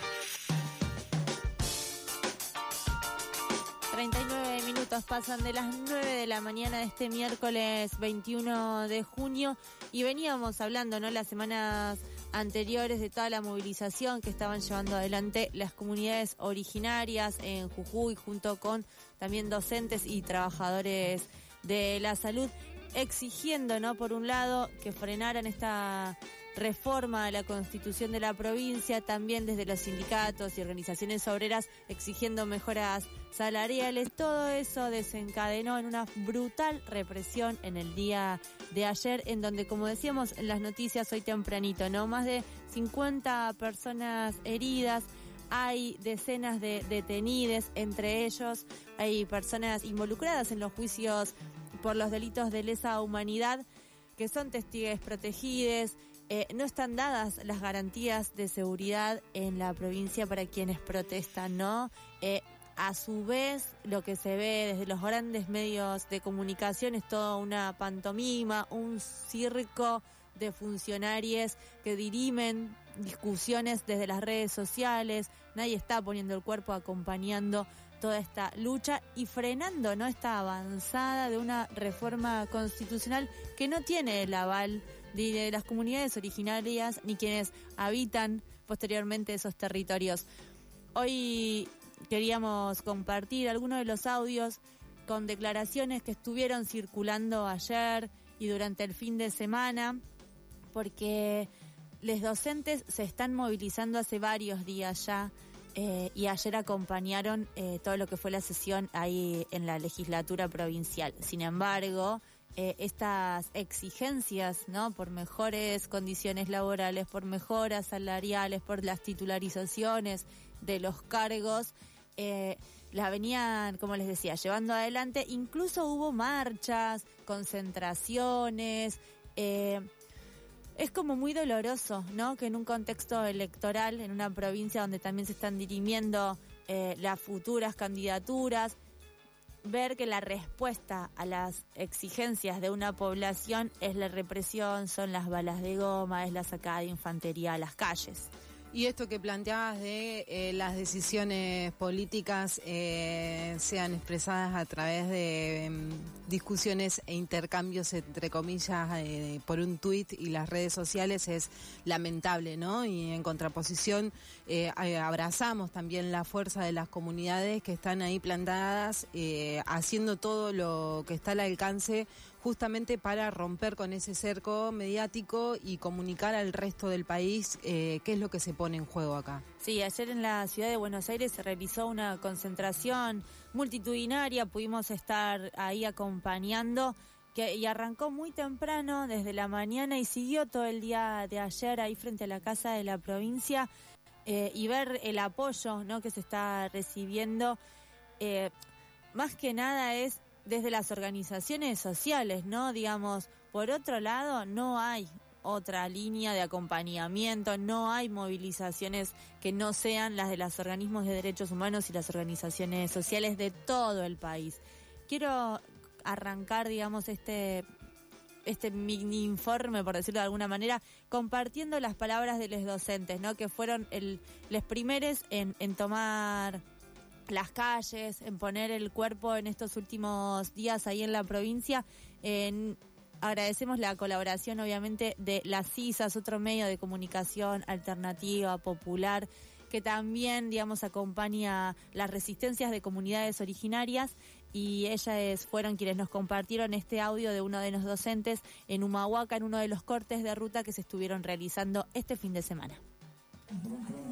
treinta y nueve minutos pasan de las nueve de la mañana de este miércoles veintiuno de junio y veníamos hablando, ¿no?, las semanas anteriores de toda la movilización que estaban llevando adelante las comunidades originarias en Jujuy junto con también docentes y trabajadores de la salud, exigiendo, ¿no?, por un lado, que frenaran esta reforma a la Constitución de la provincia, también desde los sindicatos y organizaciones obreras exigiendo mejoras salariales. Todo eso desencadenó en una brutal represión en el día de ayer, en donde, como decíamos en las noticias hoy tempranito, ¿no?, más de cincuenta personas heridas. Hay decenas de detenidos, entre ellos hay personas involucradas en los juicios por los delitos de lesa humanidad, que son testigos protegidos. Eh, no están dadas las garantías de seguridad en la provincia para quienes protestan, ¿no? Eh, a su vez, lo que se ve desde los grandes medios de comunicación es toda una pantomima, un circo de funcionarios que dirimen discusiones desde las redes sociales. Nadie está poniendo el cuerpo acompañando toda esta lucha y frenando, ¿no?, esta avanzada de una reforma constitucional que no tiene el aval de, de las comunidades originarias ni quienes habitan posteriormente esos territorios. Hoy queríamos compartir algunos de los audios con declaraciones que estuvieron circulando ayer y durante el fin de semana, porque los docentes se están movilizando hace varios días ya. Eh, y ayer acompañaron eh, todo lo que fue la sesión ahí en la legislatura provincial. Sin embargo, eh, estas exigencias, ¿no?, por mejores condiciones laborales, por mejoras salariales, por las titularizaciones de los cargos, eh, la venían, como les decía, llevando adelante. Incluso hubo marchas, concentraciones. Eh, Es como muy doloroso, ¿no?, que en un contexto electoral, en una provincia donde también se están dirimiendo eh, las futuras candidaturas, ver que la respuesta a las exigencias de una población es la represión, son las balas de goma, es la sacada de infantería a las calles. Y esto que planteabas de eh, las decisiones políticas eh, sean expresadas a través de eh, discusiones e intercambios, entre comillas, eh, por un tuit y las redes sociales es lamentable, ¿no? Y en contraposición eh, abrazamos también la fuerza de las comunidades que están ahí plantadas, eh, haciendo todo lo que está al alcance justamente para romper con ese cerco mediático y comunicar al resto del país eh, qué es lo que se pone en juego acá. Sí, ayer en la ciudad de Buenos Aires se realizó una concentración multitudinaria, pudimos estar ahí acompañando, que, y arrancó muy temprano, desde la mañana, y siguió todo el día de ayer ahí frente a la Casa de la Provincia, eh, y ver el apoyo, ¿no?, que se está recibiendo. Eh, más que nada es desde las organizaciones sociales, ¿no? Digamos, por otro lado, no hay otra línea de acompañamiento, no hay movilizaciones que no sean las de los organismos de derechos humanos y las organizaciones sociales de todo el país. Quiero arrancar, digamos, este este mini informe, por decirlo de alguna manera, compartiendo las palabras de los docentes, ¿no?, que fueron el, los primeros en, en tomar las calles, en poner el cuerpo en estos últimos días ahí en la provincia. En, agradecemos la colaboración, obviamente, de las CISAS, otro medio de comunicación alternativa, popular, que también, digamos, acompaña las resistencias de comunidades originarias, y ellas fueron quienes nos compartieron este audio de uno de los docentes en Humahuaca, en uno de los cortes de ruta que se estuvieron realizando este fin de semana.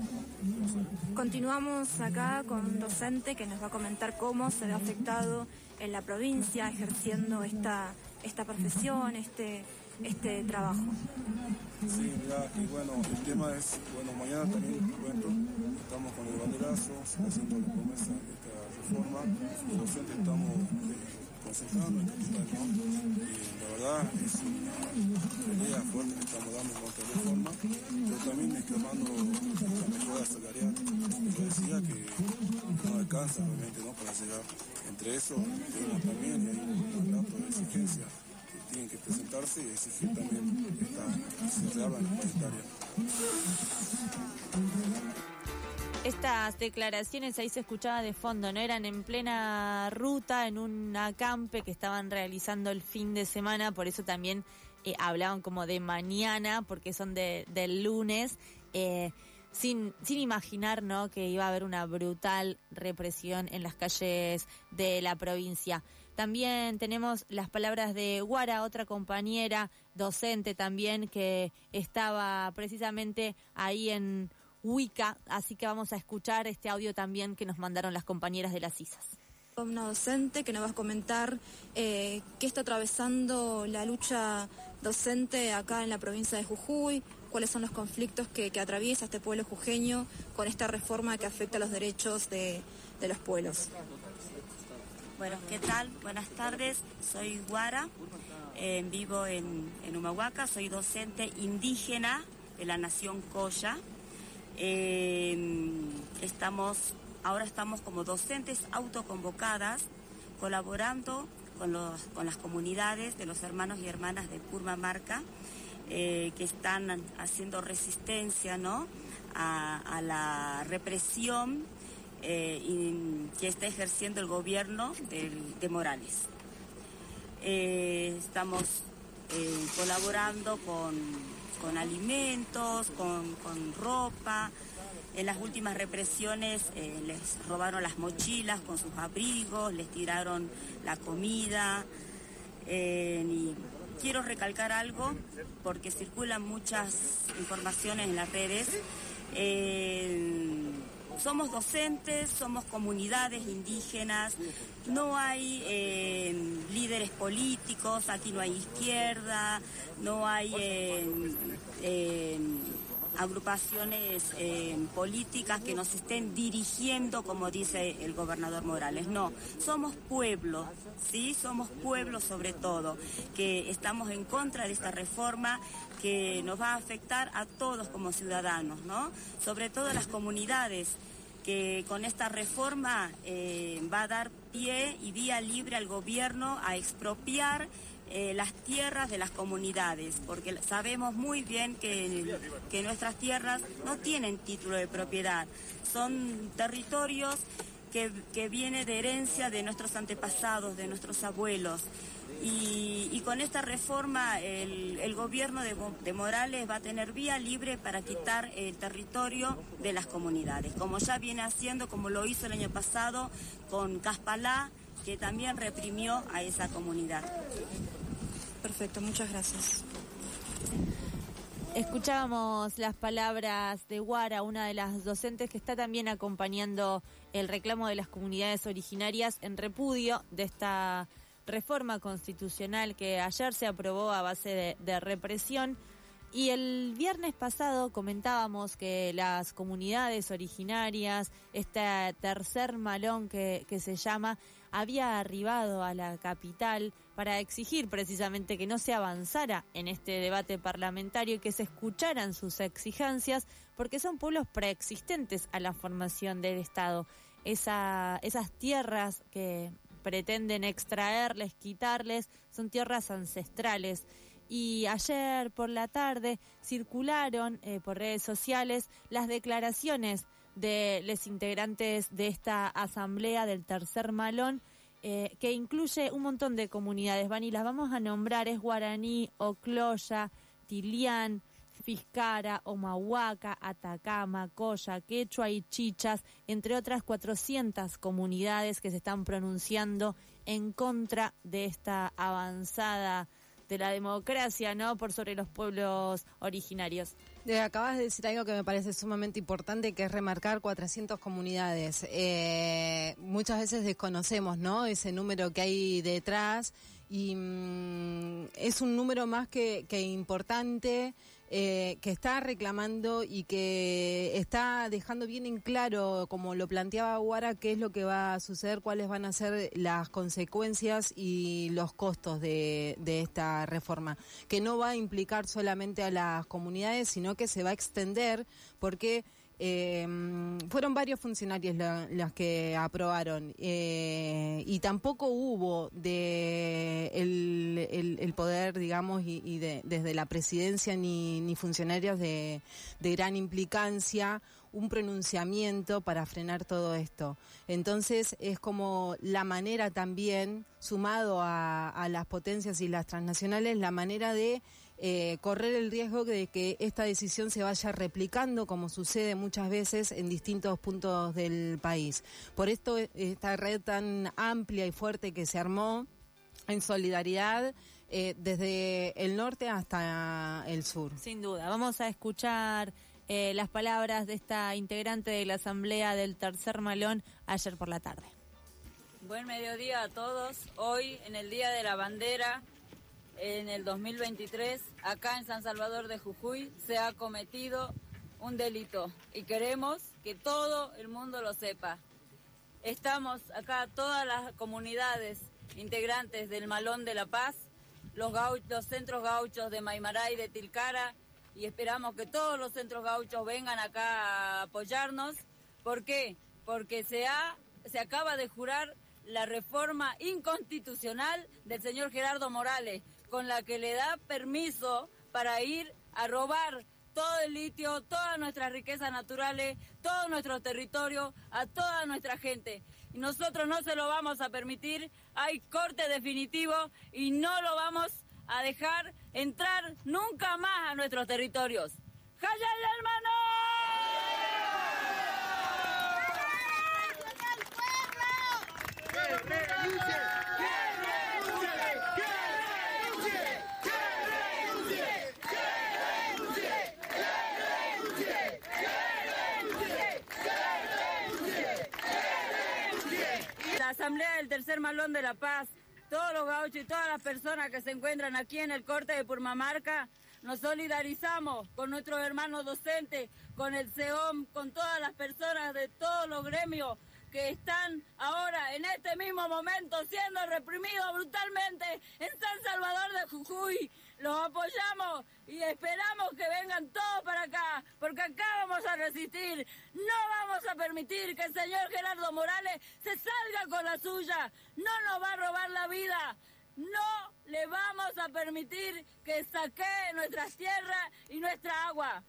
Continuamos acá con un docente que nos va a comentar cómo se ve afectado en la provincia ejerciendo esta, esta profesión, este, este trabajo. Sí, mira, y bueno, el tema es, bueno, mañana también te cuento, estamos con el banderazo, haciendo la promesa de esta reforma, los docentes estamos eh, aconsejando en capital, ¿no? Y la verdad es una pelea fuerte que estamos dando contra la reforma, pero también exclamando la mejora salarial. Yo decía que no alcanza realmente, ¿no?, para llegar. Entre eso tenemos también y hay un mandato de exigencia que tienen que presentarse y exigir también esta, que se reabra la paritaria. Estas declaraciones ahí se escuchaba de fondo, ¿no? Eran en plena ruta, en un acampe que estaban realizando el fin de semana, por eso también eh, hablaban como de mañana, porque son de, del lunes, eh, sin, sin imaginar, ¿no?, que iba a haber una brutal represión en las calles de la provincia. También tenemos las palabras de Guara, otra compañera docente también que estaba precisamente ahí en Huica, así que vamos a escuchar este audio también que nos mandaron las compañeras de las I S A S. Una docente que nos va a comentar eh, qué está atravesando la lucha docente acá en la provincia de Jujuy, cuáles son los conflictos que, que atraviesa este pueblo jujeño con esta reforma que afecta a los derechos de, de los pueblos. Bueno, ¿qué tal? Buenas tardes, soy Guara, eh, vivo en, en Humahuaca, soy docente indígena de la nación Coya. Eh, estamos, ahora estamos como docentes autoconvocadas, colaborando con, los, con las comunidades de los hermanos y hermanas de Purmamarca, eh, que están haciendo resistencia, ¿no?, a, a la represión eh, y, que está ejerciendo el gobierno de, de Morales. Eh, estamos eh, colaborando con... con alimentos, con, con ropa. En las últimas represiones eh, les robaron las mochilas con sus abrigos, les tiraron la comida. Eh, y quiero recalcar algo, porque circulan muchas informaciones en las redes. Eh, somos docentes, somos comunidades indígenas, no hay eh, líderes políticos, aquí no hay izquierda, no hay eh, eh, agrupaciones eh, políticas que nos estén dirigiendo, como dice el gobernador Morales. No, somos pueblo, ¿sí? Somos pueblo sobre todo, que estamos en contra de esta reforma que nos va a afectar a todos como ciudadanos, ¿no? Sobre todo a las comunidades, que con esta reforma eh, va a dar pie y vía libre al gobierno a expropiar eh, las tierras de las comunidades, porque sabemos muy bien que, que nuestras tierras no tienen título de propiedad, son territorios que, que vienen de herencia de nuestros antepasados, de nuestros abuelos. Y, y con esta reforma el, el gobierno de, de Morales va a tener vía libre para quitar el territorio de las comunidades, como ya viene haciendo, como lo hizo el año pasado con Caspalá, que también reprimió a esa comunidad. Perfecto, muchas gracias. Escuchábamos las palabras de Guara, una de las docentes que está también acompañando el reclamo de las comunidades originarias en repudio de esta reforma constitucional que ayer se aprobó a base de, de represión. Y el viernes pasado comentábamos que las comunidades originarias, este tercer malón que, que se llama, había arribado a la capital para exigir precisamente que no se avanzara en este debate parlamentario y que se escucharan sus exigencias, porque son pueblos preexistentes a la formación del Estado. Esa, esas tierras que pretenden extraerles, quitarles, son tierras ancestrales. Y ayer por la tarde circularon eh, por redes sociales las declaraciones de los integrantes de esta asamblea del tercer malón, eh, que incluye un montón de comunidades. Van y las vamos a nombrar: es Guaraní, Ocloya, Tilián, Fiscara, Omahuaca, Atacama, Coya, Quechua y Chichas, entre otras cuatrocientas comunidades que se están pronunciando en contra de esta avanzada de la democracia, ¿no? Por sobre los pueblos originarios. Eh, acabas de decir algo que me parece sumamente importante, que es remarcar cuatrocientas comunidades. Eh, muchas veces desconocemos, ¿no?, ese número que hay detrás, y mmm, es un número más que, que importante, eh, que está reclamando y que está dejando bien en claro, como lo planteaba Guara, qué es lo que va a suceder, cuáles van a ser las consecuencias y los costos de, de esta reforma, que no va a implicar solamente a las comunidades, sino que se va a extender, porque Eh, fueron varios funcionarios la, los que aprobaron, eh, y tampoco hubo de el, el, el poder, digamos, y, y de, desde la presidencia ni, ni funcionarios de, de gran implicancia, un pronunciamiento para frenar todo esto. Entonces es como la manera también, sumado a, a las potencias y las transnacionales, la manera de Eh, correr el riesgo de que esta decisión se vaya replicando, como sucede muchas veces en distintos puntos del país. Por esto, esta red tan amplia y fuerte que se armó en solidaridad eh, desde el norte hasta el sur. Sin duda. Vamos a escuchar eh, las palabras de esta integrante de la Asamblea del Tercer Malón ayer por la tarde. Buen mediodía a todos. Hoy, en el Día de la Bandera, en el dos mil veintitrés, acá en San Salvador de Jujuy, se ha cometido un delito y queremos que todo el mundo lo sepa. Estamos acá todas las comunidades integrantes del Malón de la Paz, los, gau- los centros gauchos de Maimará y de Tilcara, y esperamos que todos los centros gauchos vengan acá a apoyarnos. ¿Por qué? Porque se, ha, se acaba de jurar la reforma inconstitucional del señor Gerardo Morales, con la que le da permiso para ir a robar todo el litio, todas nuestras riquezas naturales, todo nuestro territorio, a toda nuestra gente. Y nosotros no se lo vamos a permitir, hay corte definitivo y no lo vamos a dejar entrar nunca más a nuestros territorios. ¡Jayay, hermano! La Asamblea del Tercer Malón de la Paz, todos los gauchos y todas las personas que se encuentran aquí en el corte de Purmamarca, nos solidarizamos con nuestros hermanos docentes, con el C E O M, con todas las personas de todos los gremios que están ahora, en este mismo momento, siendo reprimidos brutalmente en San Salvador de Jujuy. Los apoyamos y esperamos que vengan todos para acá, porque acá vamos a resistir. No vamos a permitir que el señor Gerardo Morales se salga con la suya. No nos va a robar la vida. No le vamos a permitir que saquee nuestras tierras y nuestra agua.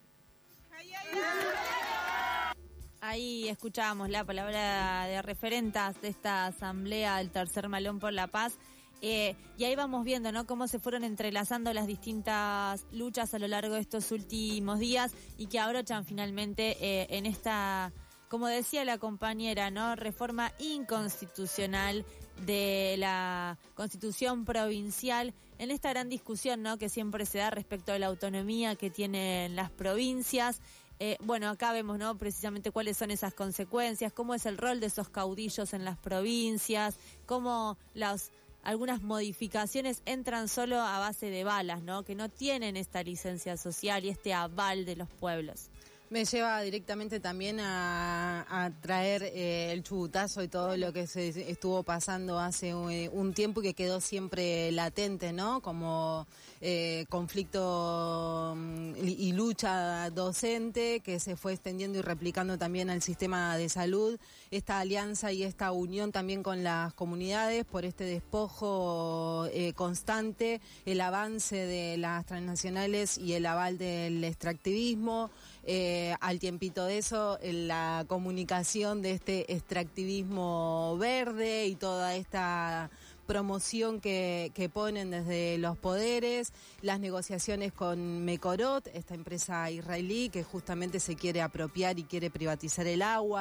Ahí escuchábamos la palabra de referentas de esta Asamblea del Tercer Malón por la Paz. Eh, y ahí vamos viendo, ¿no?, cómo se fueron entrelazando las distintas luchas a lo largo de estos últimos días y que abrochan finalmente eh, en esta, como decía la compañera, ¿no?, reforma inconstitucional de la Constitución provincial, en esta gran discusión, ¿no?, que siempre se da respecto a la autonomía que tienen las provincias. Eh, bueno, acá vemos, ¿no?, precisamente cuáles son esas consecuencias, cómo es el rol de esos caudillos en las provincias, cómo las algunas modificaciones entran solo a base de balas, ¿no?, que no tienen esta licencia social y este aval de los pueblos. Me lleva directamente también a, a traer eh, el chubutazo y todo lo que se estuvo pasando hace un, un tiempo y que quedó siempre latente, ¿no?, como eh, conflicto y, y lucha docente que se fue extendiendo y replicando también al sistema de salud. Esta alianza y esta unión también con las comunidades por este despojo eh, constante, el avance de las transnacionales y el aval del extractivismo. Eh, al tiempito de eso, la comunicación de este extractivismo verde y toda esta promoción que, que ponen desde los poderes, las negociaciones con Mekorot, esta empresa israelí que justamente se quiere apropiar y quiere privatizar el agua,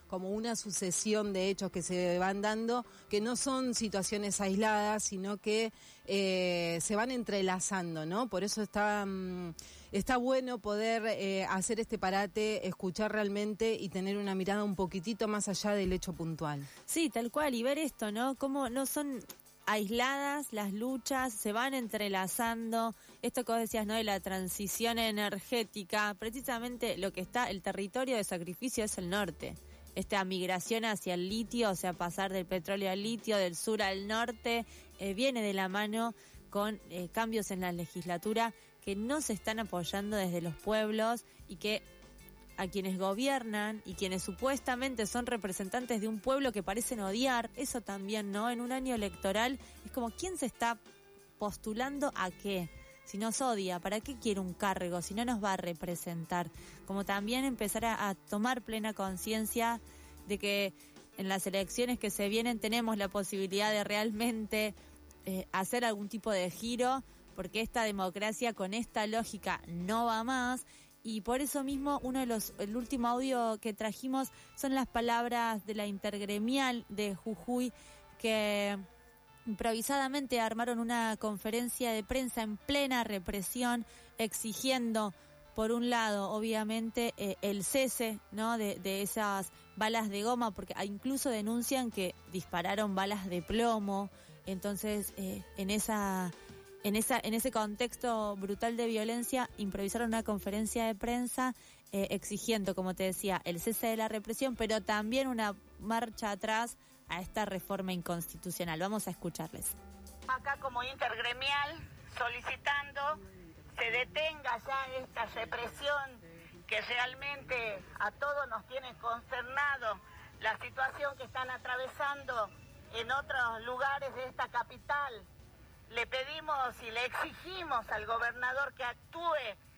como una sucesión de hechos que se van dando, que no son situaciones aisladas, sino que eh, se van entrelazando, ¿no? Por eso está, um, está bueno poder eh, hacer este parate, escuchar realmente y tener una mirada un poquitito más allá del hecho puntual. Sí, tal cual, y ver esto, ¿no? Cómo no son aisladas las luchas, se van entrelazando. Esto que vos decías, ¿no? De la transición energética, precisamente lo que está, el territorio de sacrificio es el norte. Esta migración hacia el litio, o sea, pasar del petróleo al litio, del sur al norte, eh, viene de la mano con eh, cambios en la legislatura que no se están apoyando desde los pueblos y que a quienes gobiernan y quienes supuestamente son representantes de un pueblo que parecen odiar, eso también, ¿no? En un año electoral es como, ¿quién se está postulando a qué? Si nos odia, ¿para qué quiere un cargo? Si no nos va a representar. Como también empezar a, a tomar plena conciencia de que en las elecciones que se vienen tenemos la posibilidad de realmente eh, hacer algún tipo de giro, porque esta democracia con esta lógica no va más. Y por eso mismo, uno de los, el último audio que trajimos son las palabras de la intergremial de Jujuy, que improvisadamente armaron una conferencia de prensa en plena represión, exigiendo, por un lado, obviamente, eh, el cese, ¿no? de, de esas balas de goma, porque incluso denuncian que dispararon balas de plomo. Entonces, eh, en esa... En esa, en ese contexto brutal de violencia, improvisaron una conferencia de prensa eh, exigiendo, como te decía, el cese de la represión, pero también una marcha atrás a esta reforma inconstitucional. Vamos a escucharles. Acá como intergremial, solicitando se detenga ya esta represión que realmente a todos nos tiene consternado, la situación que están atravesando en otros lugares de esta capital. Le pedimos y le exigimos al gobernador que actúe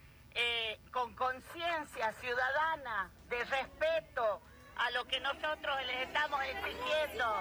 eh, con conciencia ciudadana, de respeto a lo que nosotros les estamos exigiendo.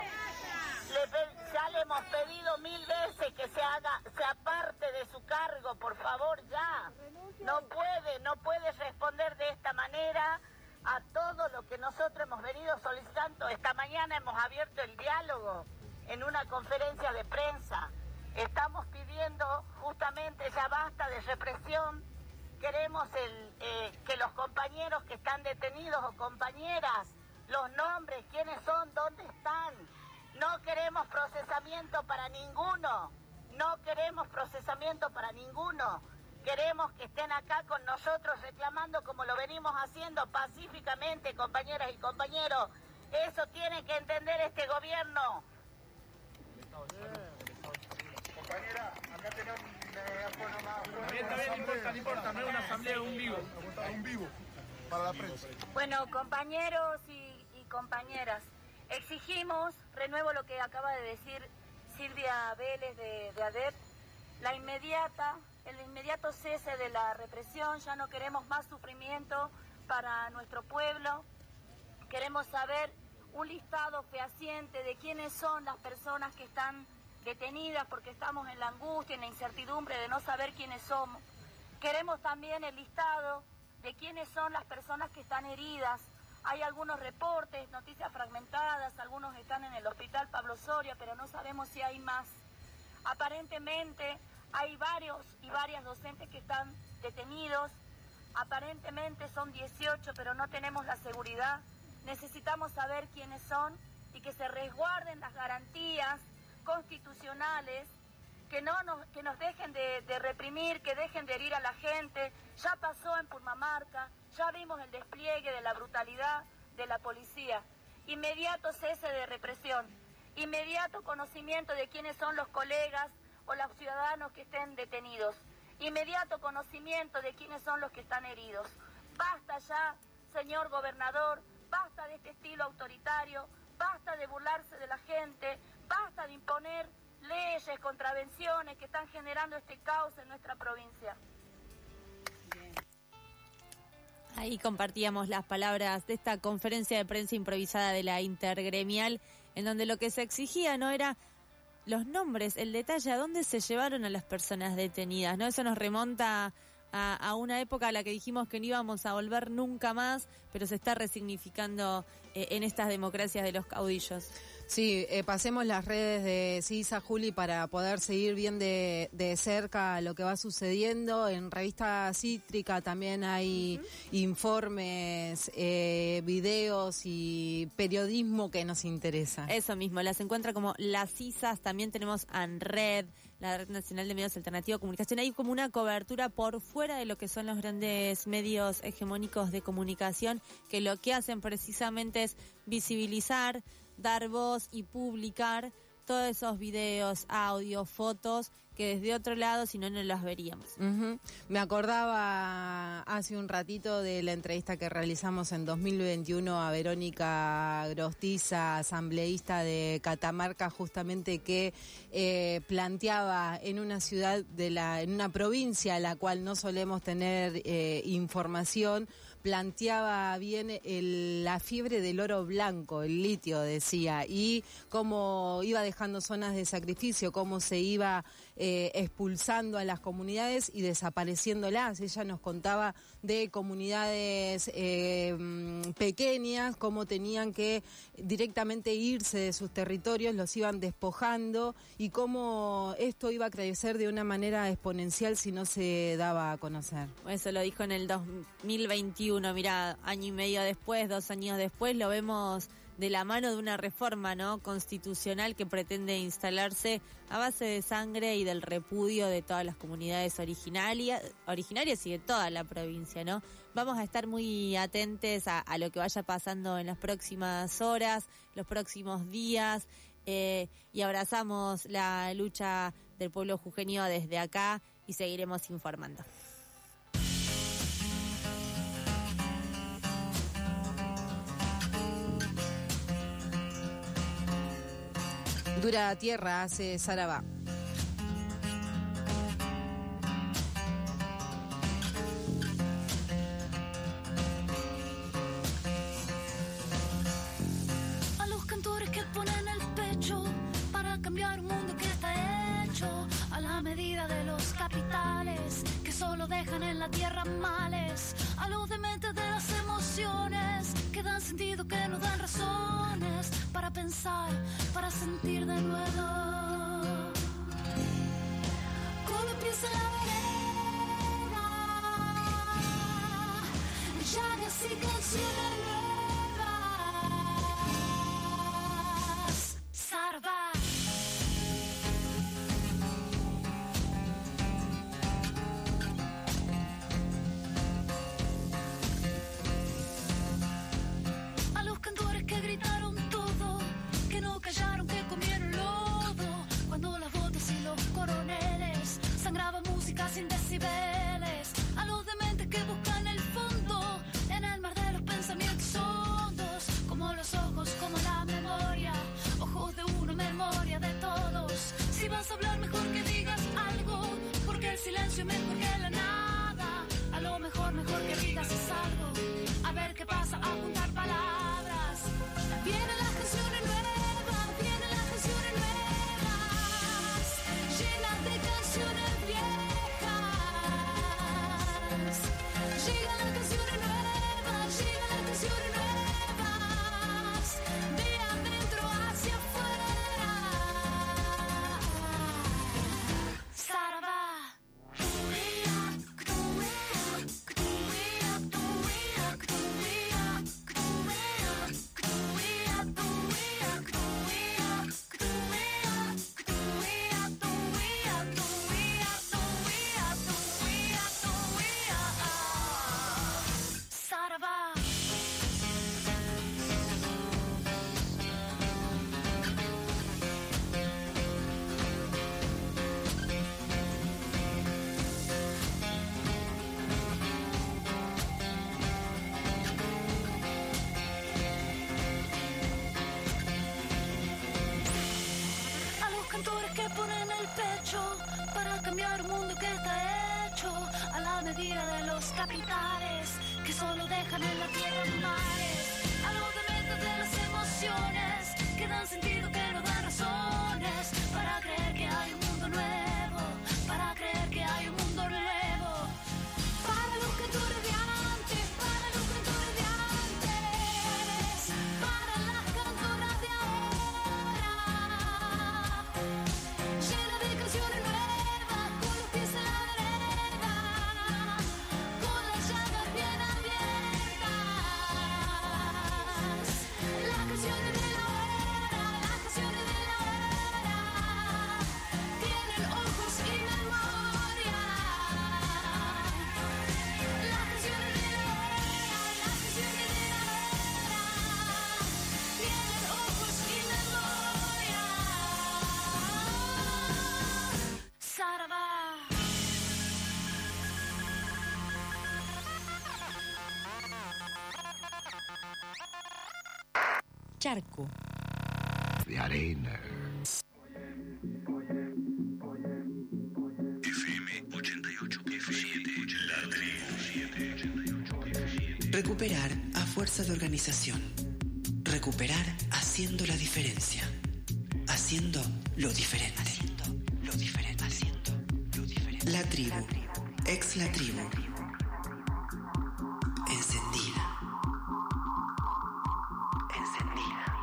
Le, ya le hemos pedido mil veces que se haga, se aparte de su cargo, por favor, ya. No puede, no puede responder de esta manera a todo lo que nosotros hemos venido solicitando. Esta mañana hemos abierto el diálogo en una conferencia de prensa. Estamos pidiendo justamente ya basta de represión. Queremos el, eh, que los compañeros que están detenidos o compañeras, los nombres, quiénes son, dónde están. No queremos procesamiento para ninguno. No queremos procesamiento para ninguno. Queremos que estén acá con nosotros reclamando como lo venimos haciendo pacíficamente, compañeras y compañeros. Eso tiene que entender este gobierno. Compañera, acá tenemos una... Está bien, está bien, no importa, no importa, no es una asamblea, un vivo. Un vivo, para la prensa. Bueno, compañeros y, y compañeras, exigimos, renuevo lo que acaba de decir Silvia Vélez de, de A D E P, la inmediata, el inmediato cese de la represión. Ya no queremos más sufrimiento para nuestro pueblo. Queremos saber un listado fehaciente de quiénes son las personas que están detenidas, porque estamos en la angustia, en la incertidumbre de no saber quiénes somos. Queremos también el listado de quiénes son las personas que están heridas. Hay algunos reportes, noticias fragmentadas, algunos están en el hospital Pablo Soria, pero no sabemos si hay más. Aparentemente hay varios y varias docentes que están detenidos. Aparentemente son dieciocho, pero no tenemos la seguridad. Necesitamos saber quiénes son y que se resguarden las garantías constitucionales, que no nos, que nos dejen de, de reprimir, que dejen de herir a la gente. Ya pasó en Purmamarca, ya vimos el despliegue de la brutalidad de la policía. Inmediato cese de represión, inmediato conocimiento de quiénes son los colegas o los ciudadanos que estén detenidos, inmediato conocimiento de quiénes son los que están heridos. Basta ya, señor gobernador, basta de este estilo autoritario, basta de burlarse de la gente, basta de imponer leyes, contravenciones que están generando este caos en nuestra provincia. Ahí compartíamos las palabras de esta conferencia de prensa improvisada de la intergremial, en donde lo que se exigía no era los nombres, el detalle, a dónde se llevaron a las personas detenidas, ¿no? Eso nos remonta a, a una época a la que dijimos que no íbamos a volver nunca más, pero se está resignificando eh, en estas democracias de los caudillos. Sí, eh, pasemos las redes de Sisa, Juli, para poder seguir bien de, de cerca lo que va sucediendo. En Revista Cítrica también hay uh-huh. informes, eh, videos y periodismo que nos interesa. Eso mismo, las encuentra como las Cisas. También tenemos ANRED, la Red Nacional de Medios Alternativos de Comunicación. Hay como una cobertura por fuera de lo que son los grandes medios hegemónicos de comunicación, que lo que hacen precisamente es visibilizar, dar voz y publicar todos esos videos, audios, fotos que desde otro lado si no no las veríamos. Uh-huh. Me acordaba hace un ratito de la entrevista que realizamos en dos mil veintiuno a Verónica Grostiza, asambleísta de Catamarca, justamente que eh, planteaba en una ciudad de la, en una provincia a la cual no solemos tener eh, información, planteaba bien el, la fiebre del oro blanco, el litio, decía, y cómo iba dejando zonas de sacrificio, cómo se iba eh, expulsando a las comunidades y desapareciéndolas. Ella nos contaba de comunidades eh, pequeñas, cómo tenían que directamente irse de sus territorios, los iban despojando y cómo esto iba a crecer de una manera exponencial si no se daba a conocer. Eso lo dijo en el dos mil veintiuno. Uno, mira, año y medio después, dos años después, lo vemos de la mano de una reforma, ¿no?, constitucional que pretende instalarse a base de sangre y del repudio de todas las comunidades originarias, originarias y de toda la provincia, ¿no? Vamos a estar muy atentos a, a lo que vaya pasando en las próximas horas, los próximos días, eh, y abrazamos la lucha del pueblo jujeño desde acá y seguiremos informando. Dura tierra hace Sarabá. A los cantores que ponen el pecho para cambiar un mundo que está hecho a la medida de los capitales que solo dejan en la tierra males. A los dementes de las emociones que dan sentido, que nos dan razones para pensar, para sentir de nuevo. Con los pies en la vereda, llagas y canciones nuevas. Sarva. A los cantores que gritaron todo, que no callaron, que comieron lodo, cuando las botas y los coroneles sangraba música sin decibeles. A los dementes que buscan el fondo en el mar de los pensamientos hondos, como los ojos, como la memoria, ojos de uno, memoria de todos. Si vas a hablar, mejor que digas algo, porque el silencio es mejor que la nada. A lo mejor, mejor que digas es algo, a ver qué pasa, a juntar palabras. Vienen las canciones nuevas, vienen las canciones nuevas, llenas de canciones viejas. Llegan las canciones nuevas, llegan las canciones nuevas, de adentro hacia afuera. Sarabá. Para cambiar un mundo que está hecho a la medida de los capitales que solo dejan en la tierra mares. A los dementes de las emociones que dan sentido, que nos dan razones para creer que hay un mundo nuevo, para creer que hay un mundo nuevo. charco. De arena. F M ochenta y ocho punto siete. La Tribu. Recuperar a fuerza de organización. Recuperar haciendo la diferencia. Haciendo lo diferente. Haciendo lo diferente. Haciendo lo diferente. La tribu. Ex la tribu. Encendida. Encendida.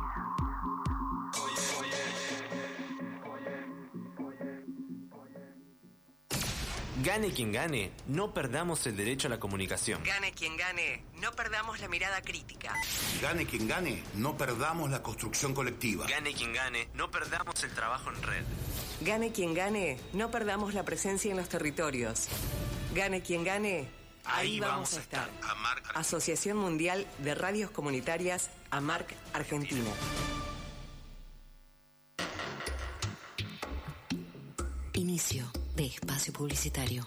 Gane quien gane, no perdamos el derecho a la comunicación. Gane quien gane, no perdamos la mirada crítica. Gane quien gane, no perdamos la construcción colectiva. Gane quien gane, no perdamos el trabajo en red. Gane quien gane, no perdamos la presencia en los territorios. Gane quien gane, ahí, ahí vamos a estar. AMARC. Asociación Mundial de Radios Comunitarias, AMARC Argentina. Inicio de espacio publicitario.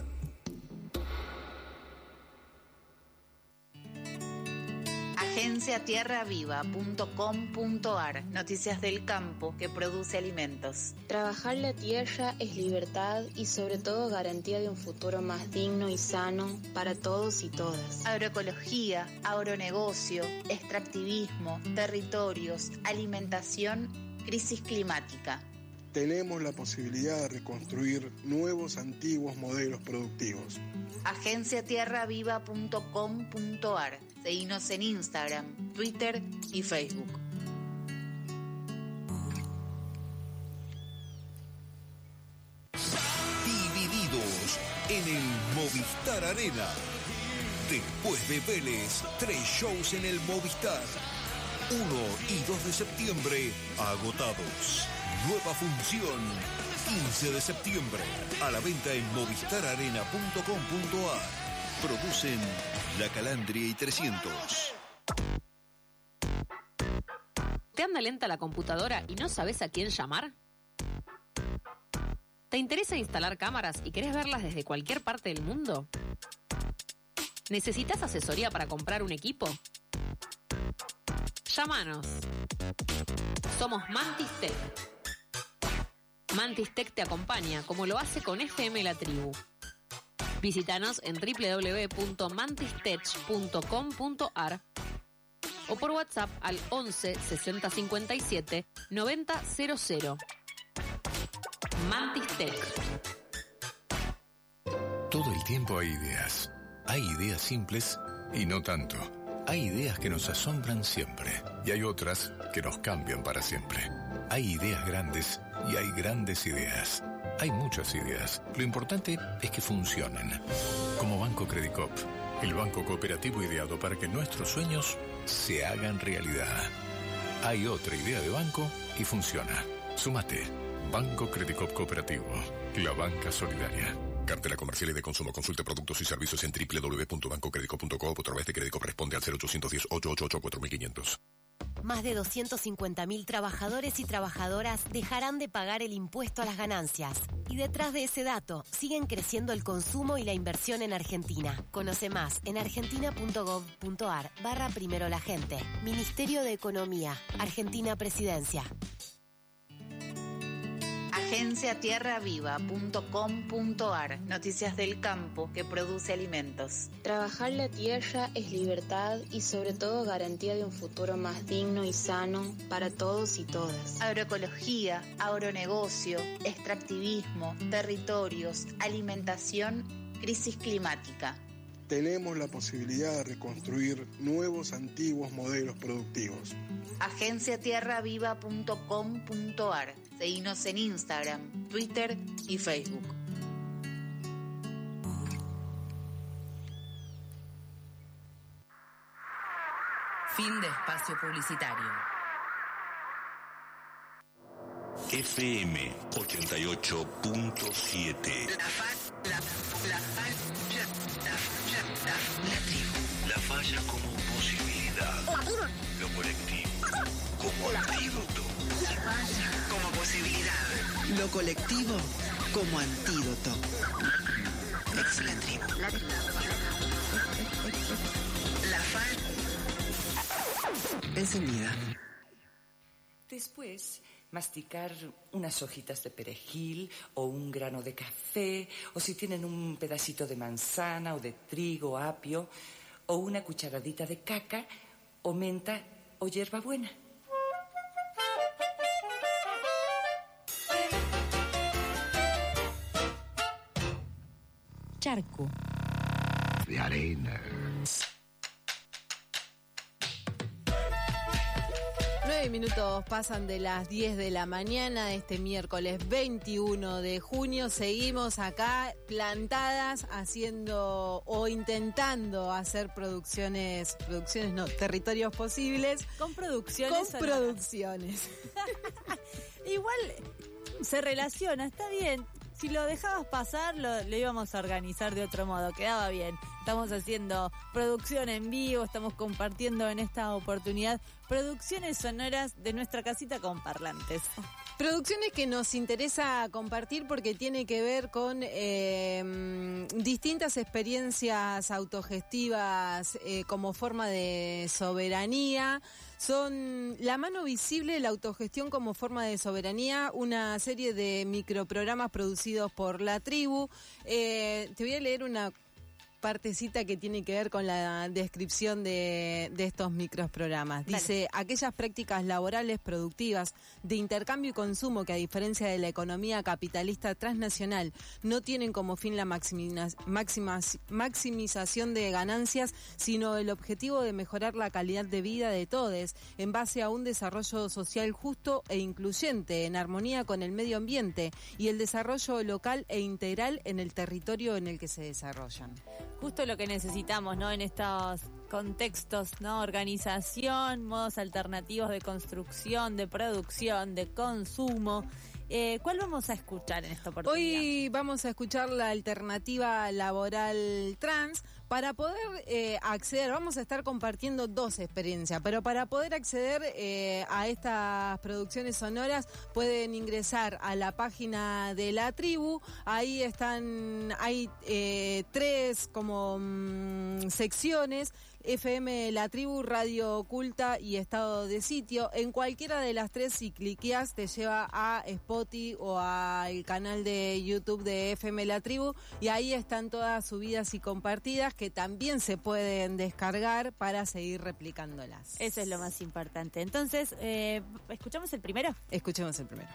agencia tierra viva punto com punto ar. Noticias del campo que produce alimentos. Trabajar la tierra es libertad y sobre todo garantía de un futuro más digno y sano para todos y todas. Agroecología, agronegocio, extractivismo, territorios, alimentación, crisis climática. Tenemos la posibilidad de reconstruir nuevos antiguos modelos productivos. agencia tierra viva punto com punto ar. Seguinos en Instagram, Twitter y Facebook. Divididos en el Movistar Arena. Después de Vélez, tres shows en el Movistar. uno y dos de septiembre, agotados. Nueva función, quince de septiembre. A la venta en movistar arena punto com punto ar. Producen La Calandria y trescientos. ¿Te anda lenta la computadora y no sabes a quién llamar? ¿Te interesa instalar cámaras y querés verlas desde cualquier parte del mundo? ¿Necesitas asesoría para comprar un equipo? Llámanos. Somos Mantis Tech. Mantis Tech te acompaña como lo hace con F M La Tribu. Visítanos en doble u doble u doble u punto mantistech punto com punto ar o por WhatsApp al once sesenta cincuenta y siete noventa cero cero. Mantis Tech. Todo el tiempo hay ideas. Hay ideas simples y no tanto. Hay ideas que nos asombran siempre y hay otras que nos cambian para siempre. Hay ideas grandes y hay grandes ideas. Hay muchas ideas. Lo importante es que funcionen. Como Banco Credicop, el banco cooperativo ideado para que nuestros sueños se hagan realidad. Hay otra idea de banco y funciona. Súmate. Banco Credicop Cooperativo. La banca solidaria. Cartela comercial y de consumo. Consulte productos y servicios en doble u doble u doble u punto banco credicop punto com o a través de Credicop. Responde al cero ochocientos diez, ochocientos ochenta y ocho, cuatro mil quinientos. Más de doscientos cincuenta mil trabajadores y trabajadoras dejarán de pagar el impuesto a las ganancias. Y detrás de ese dato, siguen creciendo el consumo y la inversión en Argentina. Conoce más en argentina punto gov punto ar barra primero la gente. Ministerio de Economía, Argentina Presidencia. agencia tierra viva punto com punto ar. Noticias del campo que produce alimentos. Trabajar la tierra es libertad y sobre todo garantía de un futuro más digno y sano para todos y todas. Agroecología, agronegocio, extractivismo, territorios, alimentación, crisis climática. Tenemos la posibilidad de reconstruir nuevos antiguos modelos productivos. agencia tierra viva punto com punto ar. Seguinos en Instagram, Twitter y Facebook. Fin de espacio publicitario. F M ochenta y ocho punto siete. La falla, la, la falla, la falla, la, la tribu. La falla como posibilidad. Lo colectivo como antídoto. La falla como posibilidad. Lo colectivo como antídoto. Ex la tribu. La, la falla. Encendida. Después, masticar unas hojitas de perejil o un grano de café, o si tienen un pedacito de manzana o de trigo, apio, o una cucharadita de caca, o menta o hierbabuena. Charco. De arena. Nueve minutos pasan de las diez de la mañana, este miércoles veintiuno de junio. Seguimos acá plantadas haciendo o intentando hacer producciones, producciones no, territorios posibles. Con producciones. Con producciones. Igual se relaciona, está bien. Si lo dejabas pasar, lo, lo íbamos a organizar de otro modo, quedaba bien. Estamos haciendo producción en vivo, estamos compartiendo en esta oportunidad producciones sonoras de nuestra casita con parlantes. Producciones que nos interesa compartir porque tiene que ver con eh, distintas experiencias autogestivas eh, como forma de soberanía. Son La mano visible, la autogestión como forma de soberanía, una serie de microprogramas producidos por La Tribu. Eh, te voy a leer una partecita que tiene que ver con la descripción de, de estos microprogramas. Dice, Dale. Aquellas prácticas laborales productivas de intercambio y consumo que a diferencia de la economía capitalista transnacional no tienen como fin la maximiza, maximas, maximización de ganancias, sino el objetivo de mejorar la calidad de vida de todos en base a un desarrollo social justo e incluyente en armonía con el medio ambiente y el desarrollo local e integral en el territorio en el que se desarrollan. Justo lo que necesitamos, ¿no? En estos contextos, ¿no? Organización, modos alternativos de construcción, de producción, de consumo. Eh, ¿Cuál vamos a escuchar en esta oportunidad? Hoy vamos a escuchar la alternativa laboral trans. Para poder eh, acceder, vamos a estar compartiendo dos experiencias, pero para poder acceder eh, a estas producciones sonoras pueden ingresar a la página de La Tribu. Ahí están, hay eh, tres como mmm, secciones. F M La Tribu, Radio Oculta y Estado de Sitio. En cualquiera de las tres, si cliqueas, te lleva a Spotify o al canal de YouTube de F M La Tribu y ahí están todas subidas y compartidas que también se pueden descargar para seguir replicándolas. Eso es lo más importante. Entonces, eh, ¿escuchamos el primero? Escuchemos el primero.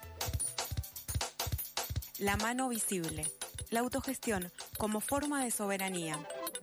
La mano visible. La autogestión como forma de soberanía.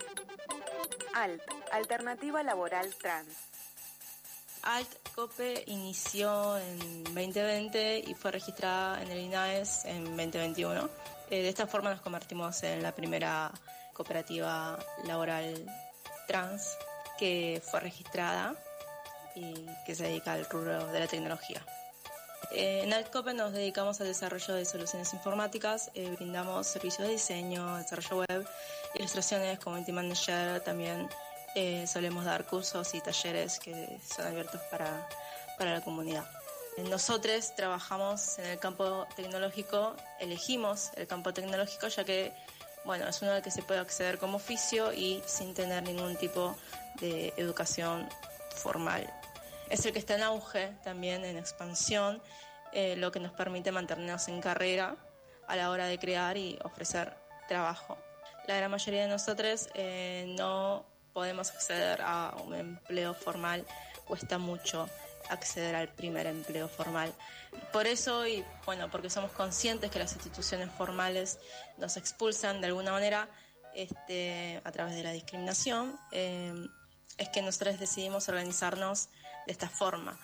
A L T, Alternativa Laboral Trans. A L T COPE inició en veinte veinte y fue registrada en el I N A E S en veinte veintiuno. Eh, de esta forma nos convertimos en la primera cooperativa laboral trans que fue registrada y que se dedica al rubro de la tecnología. Eh, en A L T COPE nos dedicamos al desarrollo de soluciones informáticas, eh, brindamos servicios de diseño, desarrollo web, ilustraciones, community manager, también eh, solemos dar cursos y talleres que son abiertos para, para la comunidad. Nosotros trabajamos en el campo tecnológico, elegimos el campo tecnológico ya que bueno, es uno al que se puede acceder como oficio y sin tener ningún tipo de educación formal. Es el que está en auge, también en expansión, eh, lo que nos permite mantenernos en carrera a la hora de crear y ofrecer trabajo. La gran mayoría de nosotros eh, no podemos acceder a un empleo formal, cuesta mucho acceder al primer empleo formal. Por eso, y bueno, porque somos conscientes que las instituciones formales nos expulsan de alguna manera este, a través de la discriminación, eh, es que nosotros decidimos organizarnos de esta forma.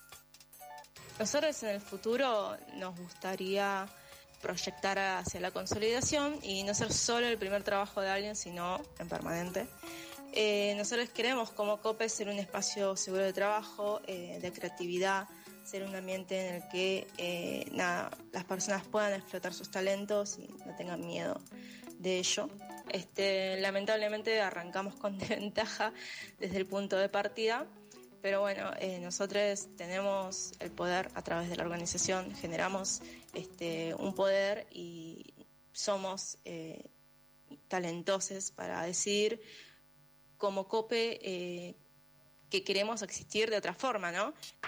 Nosotros en el futuro nos gustaría proyectar hacia la consolidación y no ser solo el primer trabajo de alguien, sino en permanente. Eh, nosotros queremos como COPE ser un espacio seguro de trabajo, eh, de creatividad, ser un ambiente en el que eh, nada, las personas puedan explotar sus talentos y no tengan miedo de ello. Este, lamentablemente arrancamos con desventaja desde el punto de partida, pero bueno, eh, nosotros tenemos el poder a través de la organización, generamos este, un poder y somos eh, talentosos para decir como COPE eh, que queremos existir de otra forma, ¿no?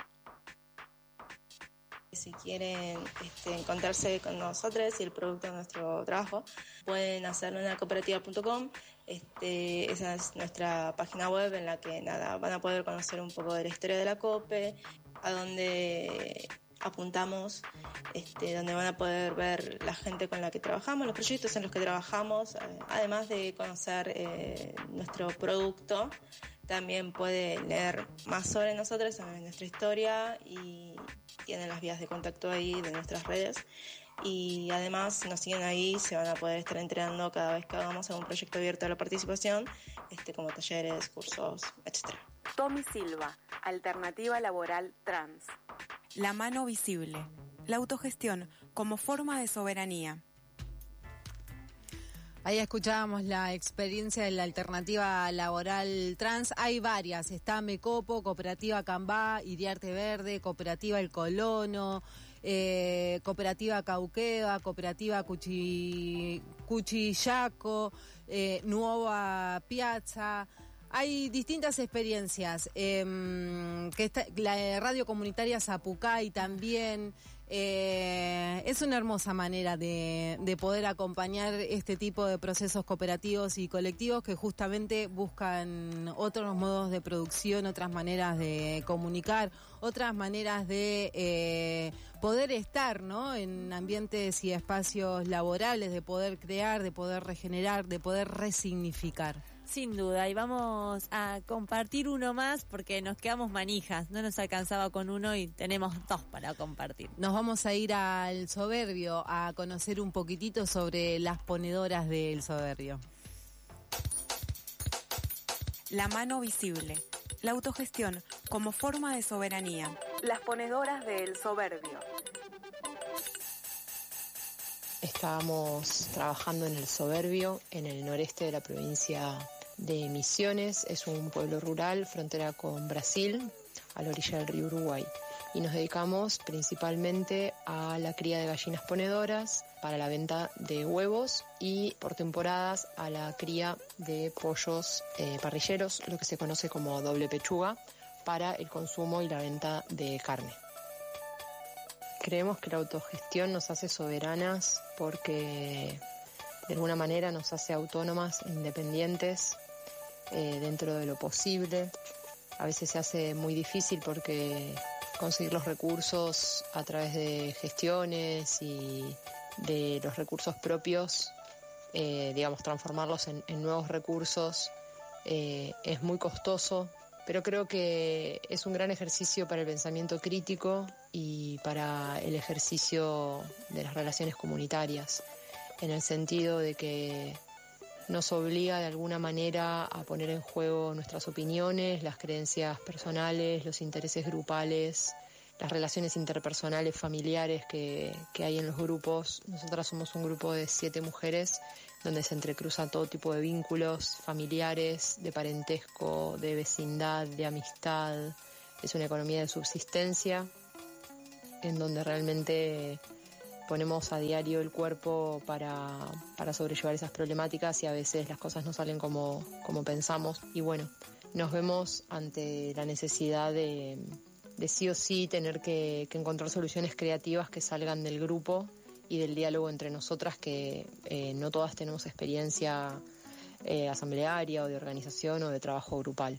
Si quieren este, encontrarse con nosotros y el producto de nuestro trabajo, pueden hacerlo en la cooperativa punto com. Este, esa es nuestra página web en la que nada, van a poder conocer un poco de la historia de la COPE, a donde apuntamos, este, donde van a poder ver la gente con la que trabajamos, los proyectos en los que trabajamos, eh, además de conocer eh, nuestro producto. También puede leer más sobre nosotros, sobre nuestra historia, y tienen las vías de contacto ahí de nuestras redes. Y además, si nos siguen ahí, se van a poder estar enterando cada vez que hagamos algún proyecto abierto a la participación, este, como talleres, cursos, etcétera. Tommy Silva, Alternativa Laboral Trans. La mano visible. La autogestión como forma de soberanía. Ahí escuchábamos la experiencia de la alternativa laboral trans. Hay varias, está Mecopo, Cooperativa Cambá, Iriarte Verde, Cooperativa El Colono, eh, Cooperativa Cauqueva, Cooperativa Cuchi, Cuchillaco, eh, Nueva Piazza. Hay distintas experiencias, eh, que está, la radio comunitaria Zapucay también. Eh, es una hermosa manera de, de poder acompañar este tipo de procesos cooperativos y colectivos que justamente buscan otros modos de producción, otras maneras de comunicar, otras maneras de eh, poder estar, ¿no?, en ambientes y espacios laborales, de poder crear, de poder regenerar, de poder resignificar. Sin duda, y vamos a compartir uno más porque nos quedamos manijas, no nos alcanzaba con uno y tenemos dos para compartir. Nos vamos a ir al Soberbio a conocer un poquitito sobre las ponedoras del Soberbio. La mano visible. La autogestión como forma de soberanía. Las ponedoras del Soberbio. Estábamos trabajando en el Soberbio, en el noreste de la provincia de Misiones. Es un pueblo rural, frontera con Brasil, a la orilla del río Uruguay. Y nos dedicamos principalmente a la cría de gallinas ponedoras para la venta de huevos y por temporadas a la cría de pollos eh, parrilleros, lo que se conoce como doble pechuga, para el consumo y la venta de carne. Creemos que la autogestión nos hace soberanas porque de alguna manera nos hace autónomas, independientes, eh, dentro de lo posible. A veces se hace muy difícil porque conseguir los recursos a través de gestiones y de los recursos propios, eh, digamos, transformarlos en, en nuevos recursos, eh, es muy costoso. Pero creo que es un gran ejercicio para el pensamiento crítico y para el ejercicio de las relaciones comunitarias, en el sentido de que nos obliga de alguna manera a poner en juego nuestras opiniones, las creencias personales, los intereses grupales, las relaciones interpersonales, familiares que, que hay en los grupos. Nosotras somos un grupo de siete mujeres donde se entrecruzan todo tipo de vínculos familiares, de parentesco, de vecindad, de amistad. Es una economía de subsistencia en donde realmente ponemos a diario el cuerpo para, para sobrellevar esas problemáticas y a veces las cosas no salen como, como pensamos. Y bueno, nos vemos ante la necesidad de, de sí o sí tener que, que encontrar soluciones creativas que salgan del grupo y del diálogo entre nosotras, que eh, no todas tenemos experiencia eh, asamblearia o de organización o de trabajo grupal.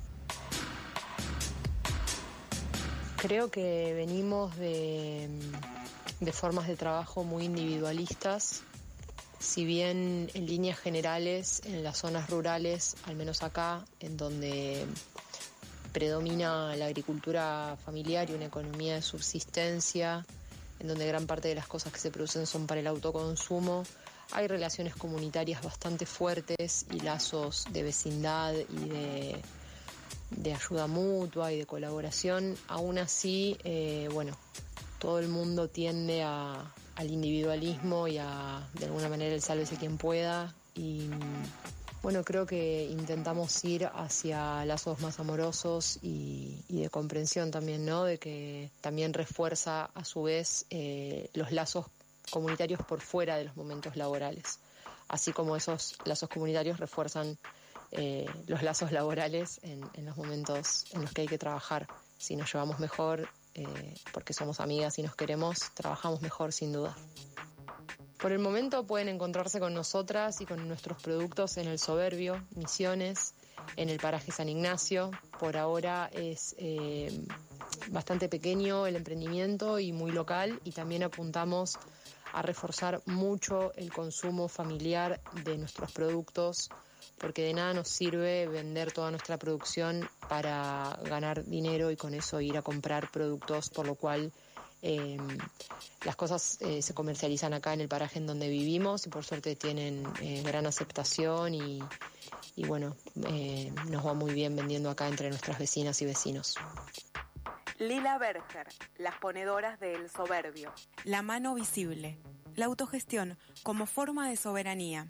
Creo que venimos de, de formas de trabajo muy individualistas, si bien en líneas generales en las zonas rurales, al menos acá, en donde predomina la agricultura familiar y una economía de subsistencia, en donde gran parte de las cosas que se producen son para el autoconsumo, hay relaciones comunitarias bastante fuertes y lazos de vecindad y de, de ayuda mutua y de colaboración. Aún así, eh, bueno, todo el mundo tiende a, al individualismo y a, de alguna manera, el sálvese quien pueda. Y bueno, creo que intentamos ir hacia lazos más amorosos y, y de comprensión también, ¿no? De que también refuerza a su vez eh, los lazos comunitarios por fuera de los momentos laborales, así como esos lazos comunitarios refuerzan eh, los lazos laborales en, en los momentos en los que hay que trabajar. Si nos llevamos mejor, eh, porque somos amigas y nos queremos, trabajamos mejor sin duda. Por el momento pueden encontrarse con nosotras y con nuestros productos en El Soberbio, Misiones, en el paraje San Ignacio. Por ahora es eh, bastante pequeño el emprendimiento y muy local, y también apuntamos a reforzar mucho el consumo familiar de nuestros productos, porque de nada nos sirve vender toda nuestra producción para ganar dinero y con eso ir a comprar productos, por lo cual eh, las cosas eh, se comercializan acá en el paraje en donde vivimos y por suerte tienen eh, gran aceptación y, y bueno, eh, nos va muy bien vendiendo acá entre nuestras vecinas y vecinos. Lila Berger, las ponedoras de El Soberbio. La mano visible. La autogestión como forma de soberanía.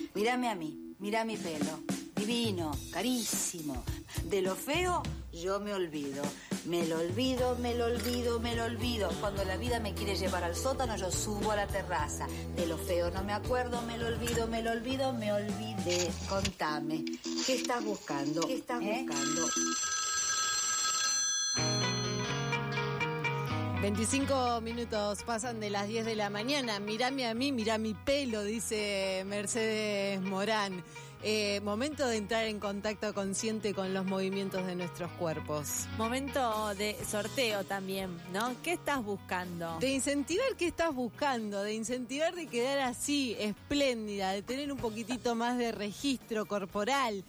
Mírame a mí, mira mi pelo. Divino, carísimo. De lo feo, yo me olvido. Me lo olvido, me lo olvido, me lo olvido. Cuando la vida me quiere llevar al sótano, yo subo a la terraza. De lo feo no me acuerdo, me lo olvido, me lo olvido, me olvidé. Contame, ¿qué estás buscando? ¿Qué estás ¿Eh? buscando? veinticinco minutos pasan de las diez de la mañana. Mírame a mí, mira mi pelo, dice Mercedes Morán. Eh, momento de entrar en contacto consciente con los movimientos de nuestros cuerpos. Momento de sorteo también, ¿no? ¿Qué estás buscando? De incentivar qué estás buscando, de incentivar de quedar así, espléndida, de tener un poquitito más de registro corporal,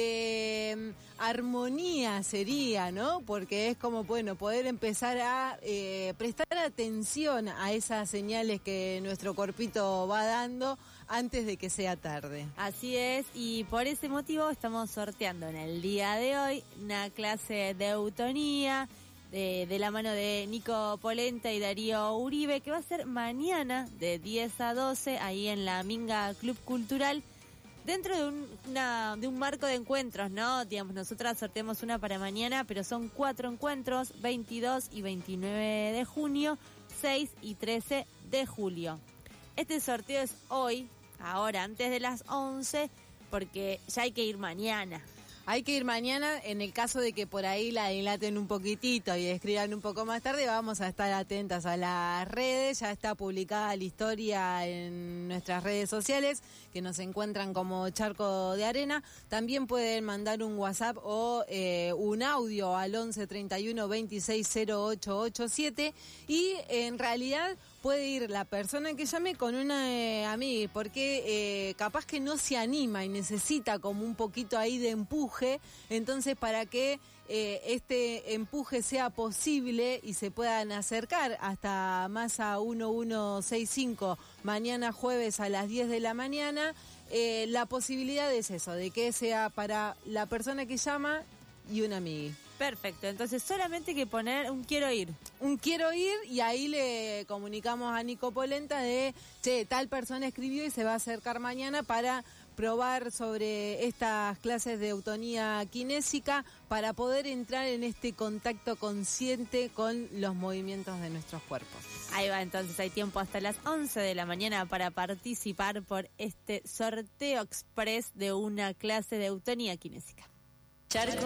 de um, armonía sería, ¿no? Porque es como, bueno, poder empezar a eh, prestar atención a esas señales que nuestro cuerpito va dando antes de que sea tarde. Así es, y por ese motivo estamos sorteando en el día de hoy una clase de eutonía de, de la mano de Nico Polenta y Darío Uribe, que va a ser mañana de diez a doce ahí en la Minga Club Cultural, dentro de un, una, de un marco de encuentros, ¿no? Digamos, nosotras sorteamos una para mañana, pero son cuatro encuentros, veintidós y veintinueve de junio, seis y trece de julio. Este sorteo es hoy, ahora, antes de las once, porque ya hay que ir mañana. Hay que ir mañana, en el caso de que por ahí la dilaten un poquitito y escriban un poco más tarde, vamos a estar atentas a las redes. Ya está publicada la historia en nuestras redes sociales, que nos encuentran como Charco de Arena. También pueden mandar un WhatsApp o eh, un audio al once treinta y uno veintiséis cero ocho ochenta y siete. Y en realidad puede ir la persona que llame con una eh, amiga, porque eh, capaz que no se anima y necesita como un poquito ahí de empuje. Entonces, para que eh, este empuje sea posible y se puedan acercar hasta Masa uno uno seis cinco mañana jueves a las diez de la mañana, eh, la posibilidad es eso, de que sea para la persona que llama y una amiga. Perfecto, entonces solamente hay que poner un quiero ir. Un quiero ir, y ahí le comunicamos a Nico Polenta de, che, tal persona escribió y se va a acercar mañana para probar sobre estas clases de eutonía kinésica, para poder entrar en este contacto consciente con los movimientos de nuestros cuerpos. Ahí va, entonces hay tiempo hasta las once de la mañana para participar por este sorteo express de una clase de eutonía kinésica. Charco.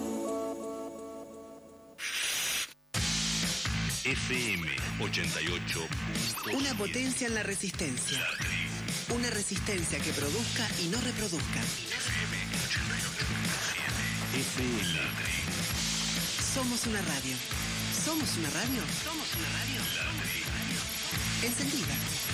F M ochenta y ocho punto siete. Una potencia en la resistencia. Una resistencia que produzca y no reproduzca. F M ochenta y ocho punto siete. F M. Somos una radio. ¿Somos una radio? Somos una radio. La tribu. Encendida.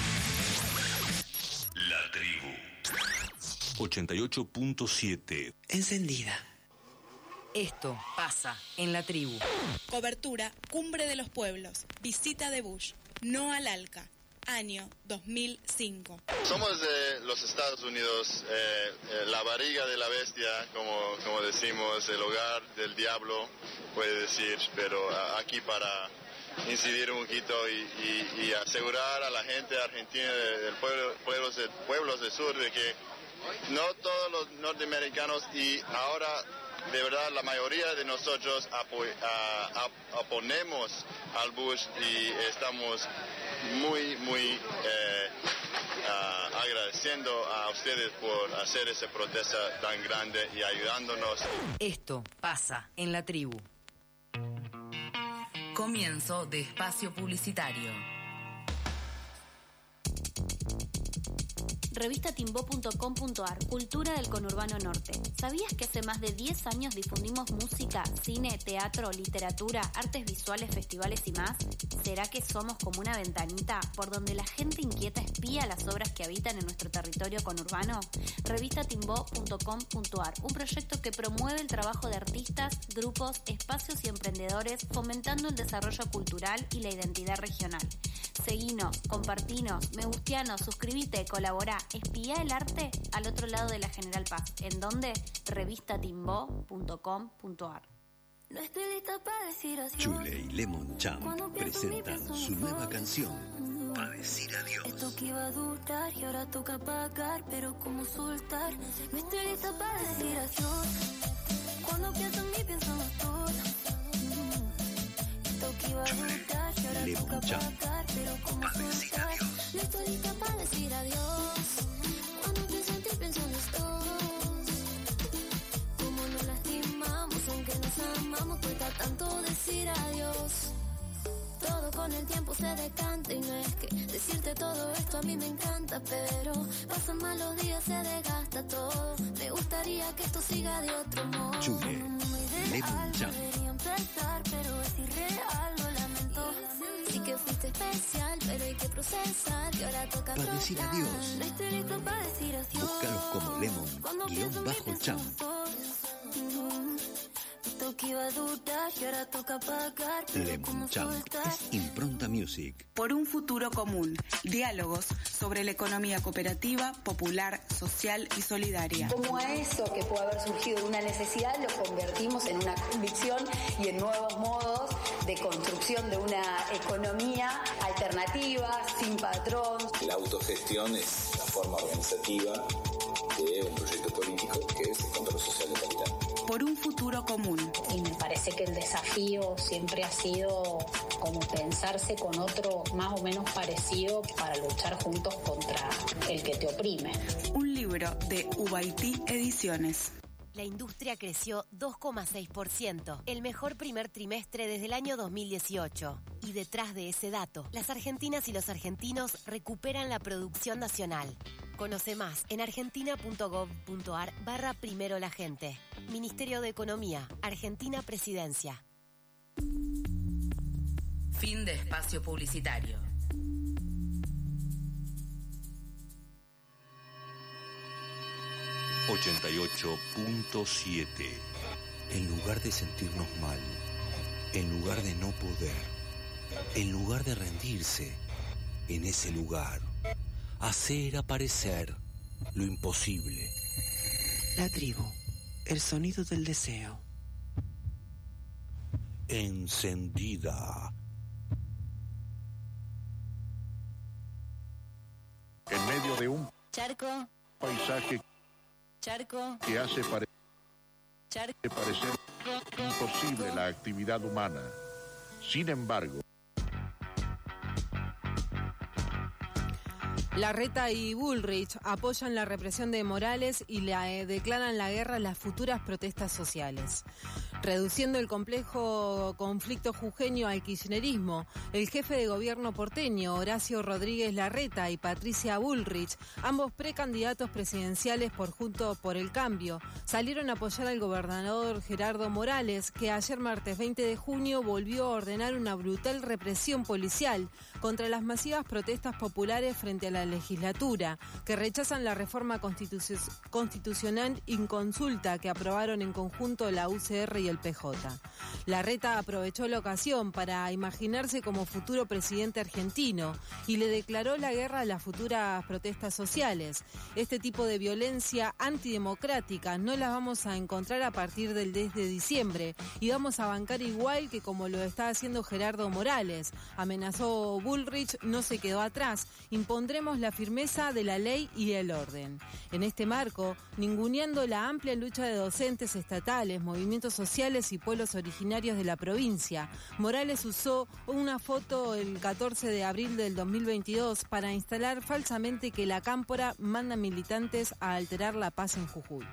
La tribu. ochenta y ocho punto siete. Encendida. Esto pasa en la tribu. Cobertura, Cumbre de los Pueblos, visita de Bush, no al ALCA, año dos mil cinco. Somos de los Estados Unidos, eh, eh, la barriga de la bestia, como, como decimos, el hogar del diablo, puede decir, pero uh, aquí para incidir un poquito y, y, y asegurar a la gente argentina del pueblo, pueblos, de, pueblos del sur de que no todos los norteamericanos y ahora de verdad la mayoría de nosotros apo a, a, oponemos al Bush y estamos muy, muy eh, uh, agradeciendo a ustedes por hacer esa protesta tan grande y ayudándonos. Esto pasa en la tribu. Comienzo de espacio publicitario. Revista Timbó punto com punto ar, Cultura del Conurbano Norte. ¿Sabías que hace más de diez años difundimos música, cine, teatro, literatura, artes visuales, festivales y más? ¿Será que somos como una ventanita por donde la gente inquieta espía las obras que habitan en nuestro territorio conurbano? Revista Timbó punto com punto ar, un proyecto que promueve el trabajo de artistas, grupos, espacios y emprendedores, fomentando el desarrollo cultural y la identidad regional. Seguinos, compartinos, me gustianos, suscribite, colabora. Espía el arte al otro lado de la General Paz. ¿En dónde? Revista Timbó punto com punto ar. No estoy lista para decir así. Chule y Lemon Cham presentan su nueva canción, Pa' decir adiós. Esto que iba a durar y ahora toca pagar, pero ¿cómo soltar? No estoy lista para decir adiós. Cuando pienso en mí pienso en los dos. Esto que iba a durar y ahora toca pagar, pero ¿cómo soltar? No estoy lista para decir adiós. Cuando pienso en ti pienso en los dos. Como nos lastimamos aunque nos amamos, cuesta tanto decir adiós. Todo con el tiempo se decanta y no es que decirte todo esto a mí me encanta, pero pasan mal los días, se desgasta todo. Me gustaría que esto siga de otro modo. Chule, Lemon Jam. Debería empezar, pero es irreal, lo lamento. Sí que fuiste especial, pero hay que procesar y ahora toca Para decir adiós. No estoy listo para decir adiós. Búscalos como Lemon, guión bajo Jam. Esto que iba a durar y ahora toca pagar, pero Lemon ¿cómo Jam soltar? es Impronta Music. Por un futuro común. Diálogos sobre la economía cooperativa, popular, social y solidaria. Como a eso que puede haber surgido de una necesidad, lo convertimos en una convicción y en nuevos modos de construcción de una economía alternativa, sin patrón. La autogestión es la forma organizativa de un proyecto político que es el control social del capital. Por un futuro común. Y me parece que el desafío siempre ha sido como pensarse con otro más o menos parecido para luchar juntos contra el que te oprime. Un libro de Ubaití Ediciones. La industria creció dos coma seis por ciento, el mejor primer trimestre desde el año dos mil dieciocho. Y detrás de ese dato, las argentinas y los argentinos recuperan la producción nacional. Conoce más en argentina.gov.ar barra primero la gente. Ministerio de Economía, Argentina Presidencia. Fin de espacio publicitario. ochenta y ocho punto siete. En lugar de sentirnos mal, en lugar de no poder, en lugar de rendirse, en ese lugar, hacer aparecer lo imposible. La tribu, el sonido del deseo. Encendida. En medio de un Charco. paisaje Charco. que hace pare- Charco. parecer imposible la actividad humana. Sin embargo, Larreta y Bullrich apoyan la represión de Morales y le eh, declaran la guerra a las futuras protestas sociales. Reduciendo el complejo conflicto jujeño al kirchnerismo, el jefe de gobierno porteño, Horacio Rodríguez Larreta, y Patricia Bullrich, ambos precandidatos presidenciales por Juntos por el Cambio, salieron a apoyar al gobernador Gerardo Morales, que ayer martes veinte de junio volvió a ordenar una brutal represión policial contra las masivas protestas populares frente a la legislatura, que rechazan la reforma constitu- constitucional inconsulta que aprobaron en conjunto la U C R y el P J. Larreta aprovechó la ocasión para imaginarse como futuro presidente argentino y le declaró la guerra a las futuras protestas sociales. Este tipo de violencia antidemocrática no las vamos a encontrar a partir del diez de diciembre y vamos a bancar igual que como lo está haciendo Gerardo Morales. Amenazó Bullrich, no se quedó atrás. Impondremos la firmeza de la ley y el orden. En este marco, ninguneando la amplia lucha de docentes estatales, movimientos sociales y pueblos originarios de la provincia, Morales usó una foto el catorce de abril del dos mil veintidós para instalar falsamente que la Cámpora manda militantes a alterar la paz en Jujuy.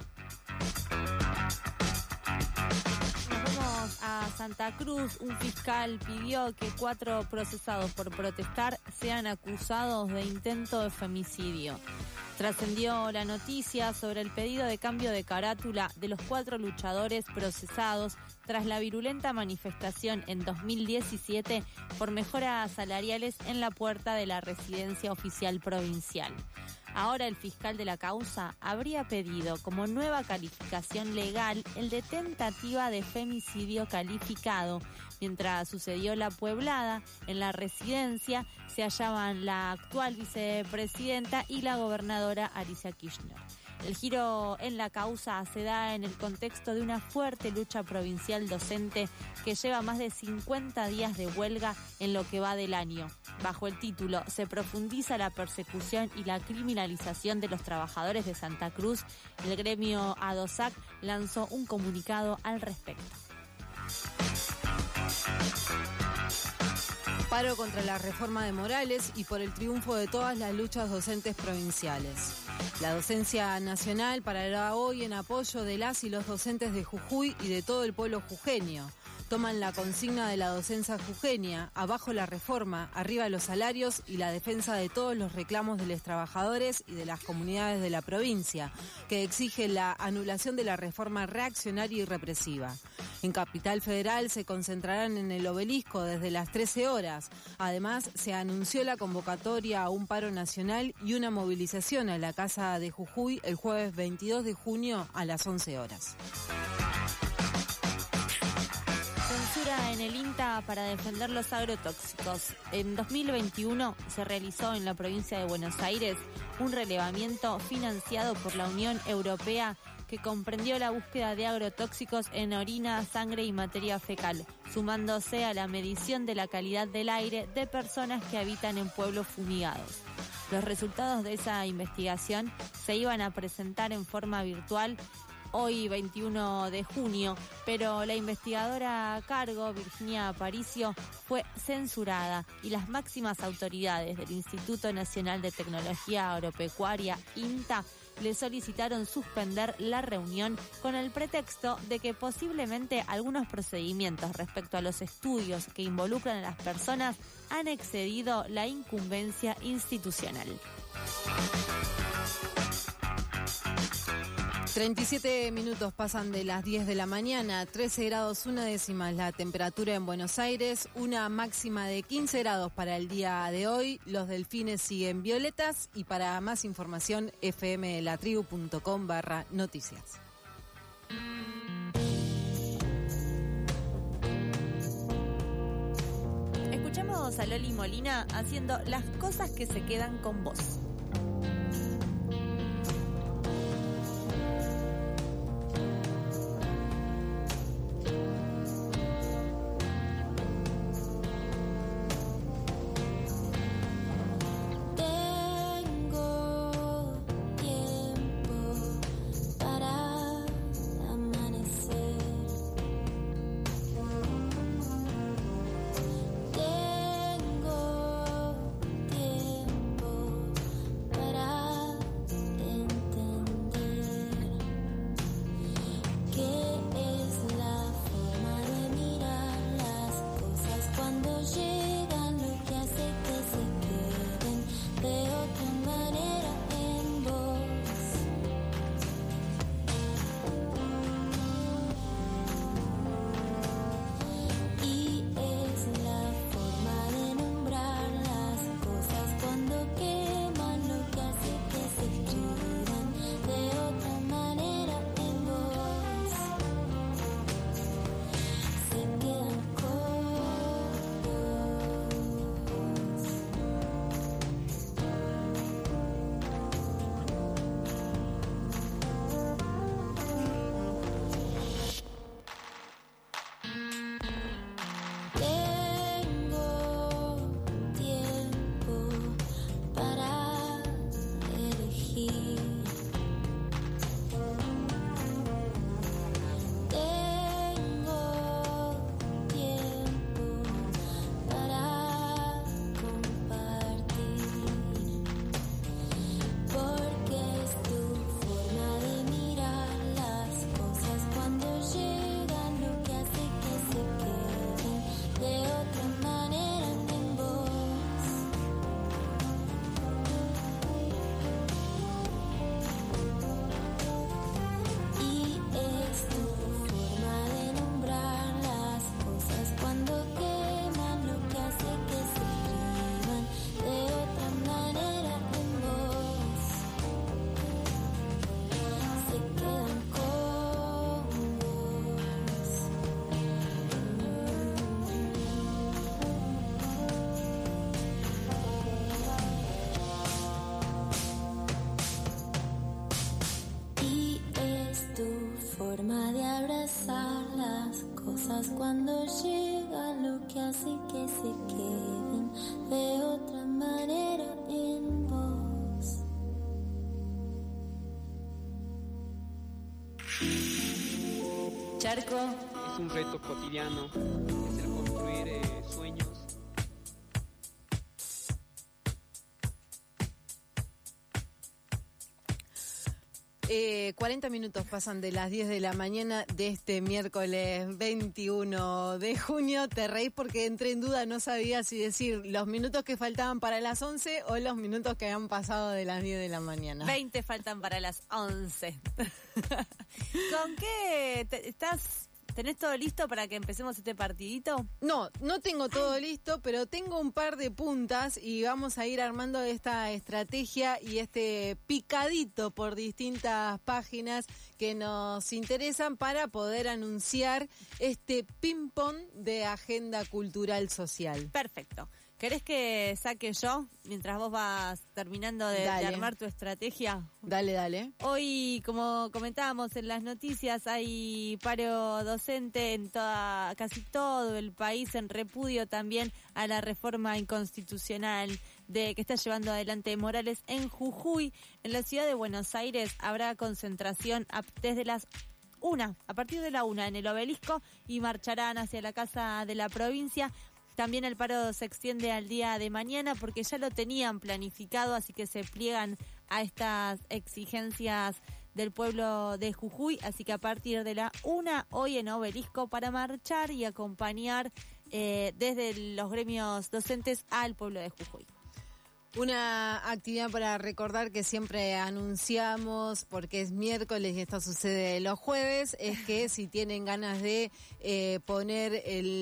A Santa Cruz, un fiscal pidió que cuatro procesados por protestar sean acusados de intento de femicidio. Trascendió la noticia sobre el pedido de cambio de carátula de los cuatro luchadores procesados tras la virulenta manifestación en dos mil diecisiete por mejoras salariales en la puerta de la residencia oficial provincial. Ahora el fiscal de la causa habría pedido como nueva calificación legal el de tentativa de femicidio calificado. Mientras sucedió la pueblada, en la residencia se hallaban la actual vicepresidenta y la gobernadora Alicia Kirchner. El giro en la causa se da en el contexto de una fuerte lucha provincial docente que lleva más de cincuenta días de huelga en lo que va del año. Bajo el título "Se profundiza la persecución y la criminalización de los trabajadores de Santa Cruz", el gremio ADOSAC lanzó un comunicado al respecto. Paro contra la reforma de Morales y por el triunfo de todas las luchas docentes provinciales. La docencia nacional parará hoy en apoyo de las y los docentes de Jujuy y de todo el pueblo jujeño. Toman la consigna de la docencia jujeña: abajo la reforma, arriba los salarios y la defensa de todos los reclamos de los trabajadores y de las comunidades de la provincia, que exige la anulación de la reforma reaccionaria y represiva. En Capital Federal se concentrarán en el Obelisco desde las trece horas. Además, se anunció la convocatoria a un paro nacional y una movilización a la Casa de Jujuy el jueves veintidós de junio a las once horas. Censura en el INTA para defender los agrotóxicos. En dos mil veintiuno se realizó en la provincia de Buenos Aires un relevamiento financiado por la Unión Europea que comprendió la búsqueda de agrotóxicos en orina, sangre y materia fecal, sumándose a la medición de la calidad del aire de personas que habitan en pueblos fumigados. Los resultados de esa investigación se iban a presentar en forma virtual hoy veintiuno de junio, pero la investigadora a cargo, Virginia Aparicio, fue censurada y las máximas autoridades del Instituto Nacional de Tecnología Agropecuaria, INTA, le solicitaron suspender la reunión con el pretexto de que posiblemente algunos procedimientos respecto a los estudios que involucran a las personas han excedido la incumbencia institucional. treinta y siete minutos pasan de las diez de la mañana, trece grados una décima la temperatura en Buenos Aires, una máxima de quince grados para el día de hoy. Los delfines siguen violetas y para más información fmlatribu.com barra noticias. Escuchamos a Loli Molina haciendo Las cosas que se quedan con vos. cosas cuando llega lo que hace que se queden de otra manera en vos. Charco. Es un reto cotidiano, es el construir eh, sueños. Eh, cuarenta minutos pasan de las diez de la mañana de este miércoles veintiuno de junio. Te reís porque entré en duda, no sabía si decir los minutos que faltaban para las once o los minutos que han pasado de las diez de la mañana. veinte faltan para las once. ¿Con qué te, estás? ¿Tenés todo listo para que empecemos este partidito? No, no tengo todo Ay. listo, pero tengo un par de puntas y vamos a ir armando esta estrategia y este picadito por distintas páginas que nos interesan para poder anunciar este ping-pong de agenda cultural social. Perfecto. ¿Querés que saque yo mientras vos vas terminando de, de armar tu estrategia? Dale, dale. Hoy, como comentábamos en las noticias, hay paro docente en toda, casi todo el país, en repudio también a la reforma inconstitucional de que está llevando adelante Morales en Jujuy. En la ciudad de Buenos Aires habrá concentración a, desde las una, a partir de la una en el Obelisco, y marcharán hacia la Casa de la Provincia. También el paro se extiende al día de mañana porque ya lo tenían planificado, así que se pliegan a estas exigencias del pueblo de Jujuy. Así que a partir de la una, hoy en Obelisco, para marchar y acompañar eh, desde los gremios docentes al pueblo de Jujuy. Una actividad para recordar que siempre anunciamos, porque es miércoles y esto sucede los jueves, es que si tienen ganas de eh, poner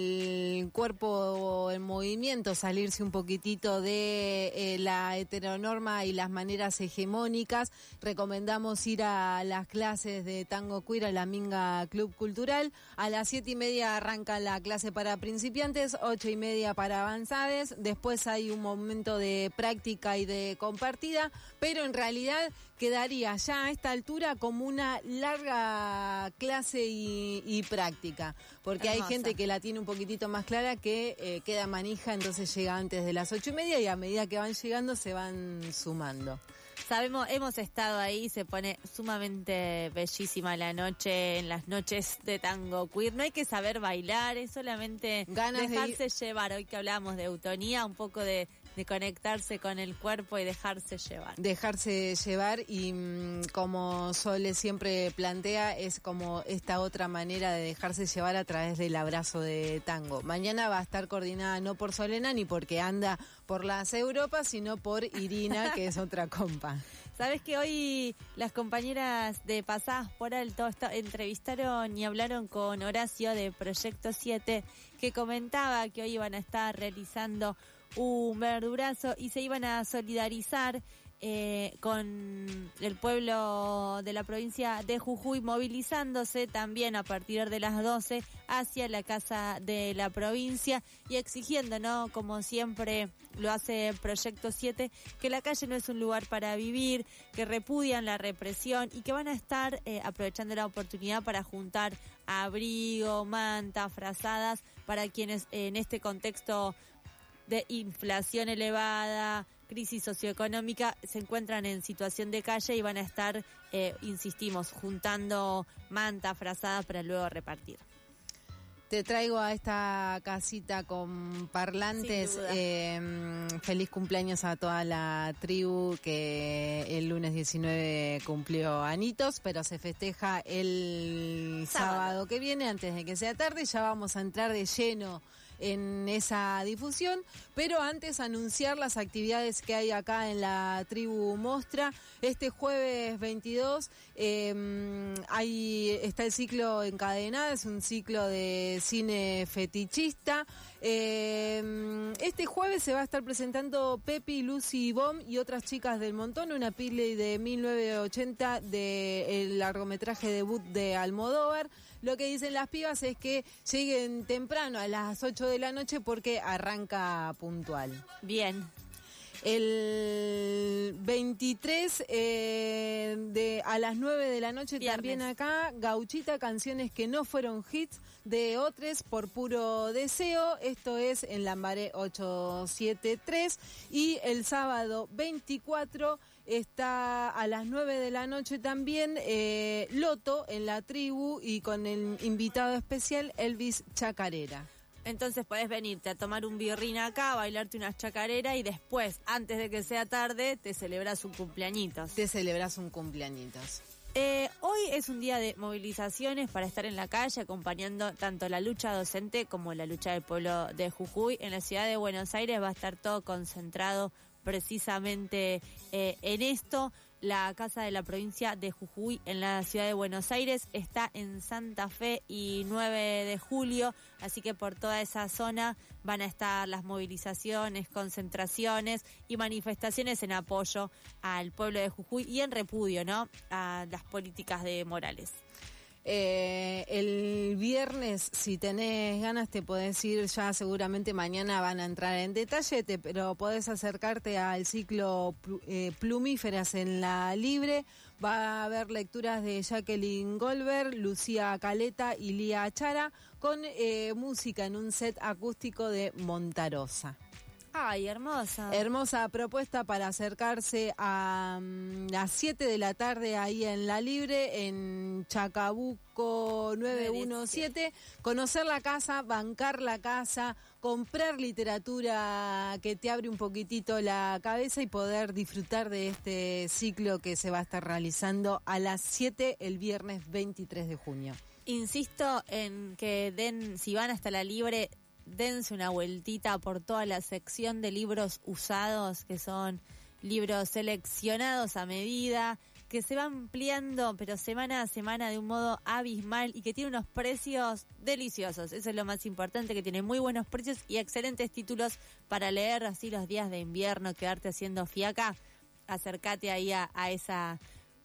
el cuerpo en movimiento, salirse un poquitito de eh, la heteronorma y las maneras hegemónicas, recomendamos ir a las clases de tango queer a la Minga Club Cultural. A las siete y media arranca la clase para principiantes, ocho y media para avanzados. Después hay un momento de práctica y de compartida, pero en realidad quedaría ya a esta altura como una larga clase y, y práctica, porque Hermosa. Hay gente que la tiene un poquitito más clara que eh, queda manija, entonces llega antes de las ocho y media y a medida que van llegando se van sumando. Sabemos, hemos estado ahí, se pone sumamente bellísima la noche, en las noches de tango queer. No hay que saber bailar, es solamente Ganas dejarse de llevar. Hoy que hablamos de eutonía, un poco de, de conectarse con el cuerpo y dejarse llevar. Dejarse llevar y mmm, como Sole siempre plantea, es como esta otra manera de dejarse llevar a través del abrazo de tango. Mañana va a estar coordinada no por Solena ni porque anda por las Europas, sino por Irina, que es otra compa. Sabes que hoy las compañeras de Pasadas por Alto está, entrevistaron y hablaron con Horacio de Proyecto siete, que comentaba que hoy iban a estar realizando un verdurazo y se iban a solidarizar eh, con el pueblo de la provincia de Jujuy, movilizándose también a partir de las doce hacia la Casa de la Provincia y exigiendo, ¿no?, como siempre lo hace Proyecto siete, que la calle no es un lugar para vivir, que repudian la represión y que van a estar eh, aprovechando la oportunidad para juntar abrigo, manta, frazadas para quienes eh, en este contexto de inflación elevada, crisis socioeconómica, se encuentran en situación de calle y van a estar, eh, insistimos, juntando manta, frazada para luego repartir. Te traigo a esta casita con parlantes. Eh, feliz cumpleaños a toda la tribu que el lunes diecinueve cumplió anitos, pero se festeja el sábado, sábado que viene, antes de que sea tarde. Ya vamos a entrar de lleno en esa difusión, pero antes anunciar las actividades que hay acá en la tribu Mostra. Este jueves veintidós eh, hay, está el ciclo Encadenada, es un ciclo de cine fetichista. Eh, este jueves se va a estar presentando Pepi, Lucy Bomb y otras chicas del montón, una peli de mil novecientos ochenta del largometraje debut de Almodóvar. Lo que dicen las pibas es que lleguen temprano a las ocho de la noche porque arranca puntual. Bien. El veintitrés eh, de, a las nueve de la noche Viernes. también acá, Gauchita, canciones que no fueron hits de otros por puro deseo. Esto es en Lambaré ochocientos setenta y tres. Y el sábado veinticuatro está a las nueve de la noche también eh, Loto en la tribu y con el invitado especial Elvis Chacarera. Entonces podés venirte a tomar un birrín acá, bailarte unas chacareras y después, antes de que sea tarde, te celebras un cumpleañitos. Te celebras un cumpleañitos. Eh, hoy es un día de movilizaciones para estar en la calle acompañando tanto la lucha docente como la lucha del pueblo de Jujuy. En la ciudad de Buenos Aires va a estar todo concentrado precisamente eh, en esto. La Casa de la Provincia de Jujuy en la ciudad de Buenos Aires está en Santa Fe y nueve de julio, así que por toda esa zona van a estar las movilizaciones, concentraciones y manifestaciones en apoyo al pueblo de Jujuy y en repudio, ¿no?, a las políticas de Morales. Eh, el viernes, si tenés ganas, te podés ir, ya seguramente mañana van a entrar en detalle, te, pero podés acercarte al ciclo eh, Plumíferas en la Libre. Va a haber lecturas de Jacqueline Goldberg, Lucía Caleta y Lía Achara, con eh, música en un set acústico de Montarosa. Ay, hermosa. Hermosa propuesta para acercarse a um, las siete de la tarde ahí en La Libre, en Chacabuco nueve uno siete. Conocer la casa, bancar la casa, comprar literatura que te abre un poquitito la cabeza y poder disfrutar de este ciclo que se va a estar realizando a las siete el viernes veintitrés de junio. Insisto en que den, si van hasta La Libre, dense una vueltita por toda la sección de libros usados, que son libros seleccionados a medida, que se va ampliando, pero semana a semana de un modo abismal y que tiene unos precios deliciosos. Eso es lo más importante, que tiene muy buenos precios y excelentes títulos para leer así los días de invierno, quedarte haciendo fiaca. Acércate ahí a, a esa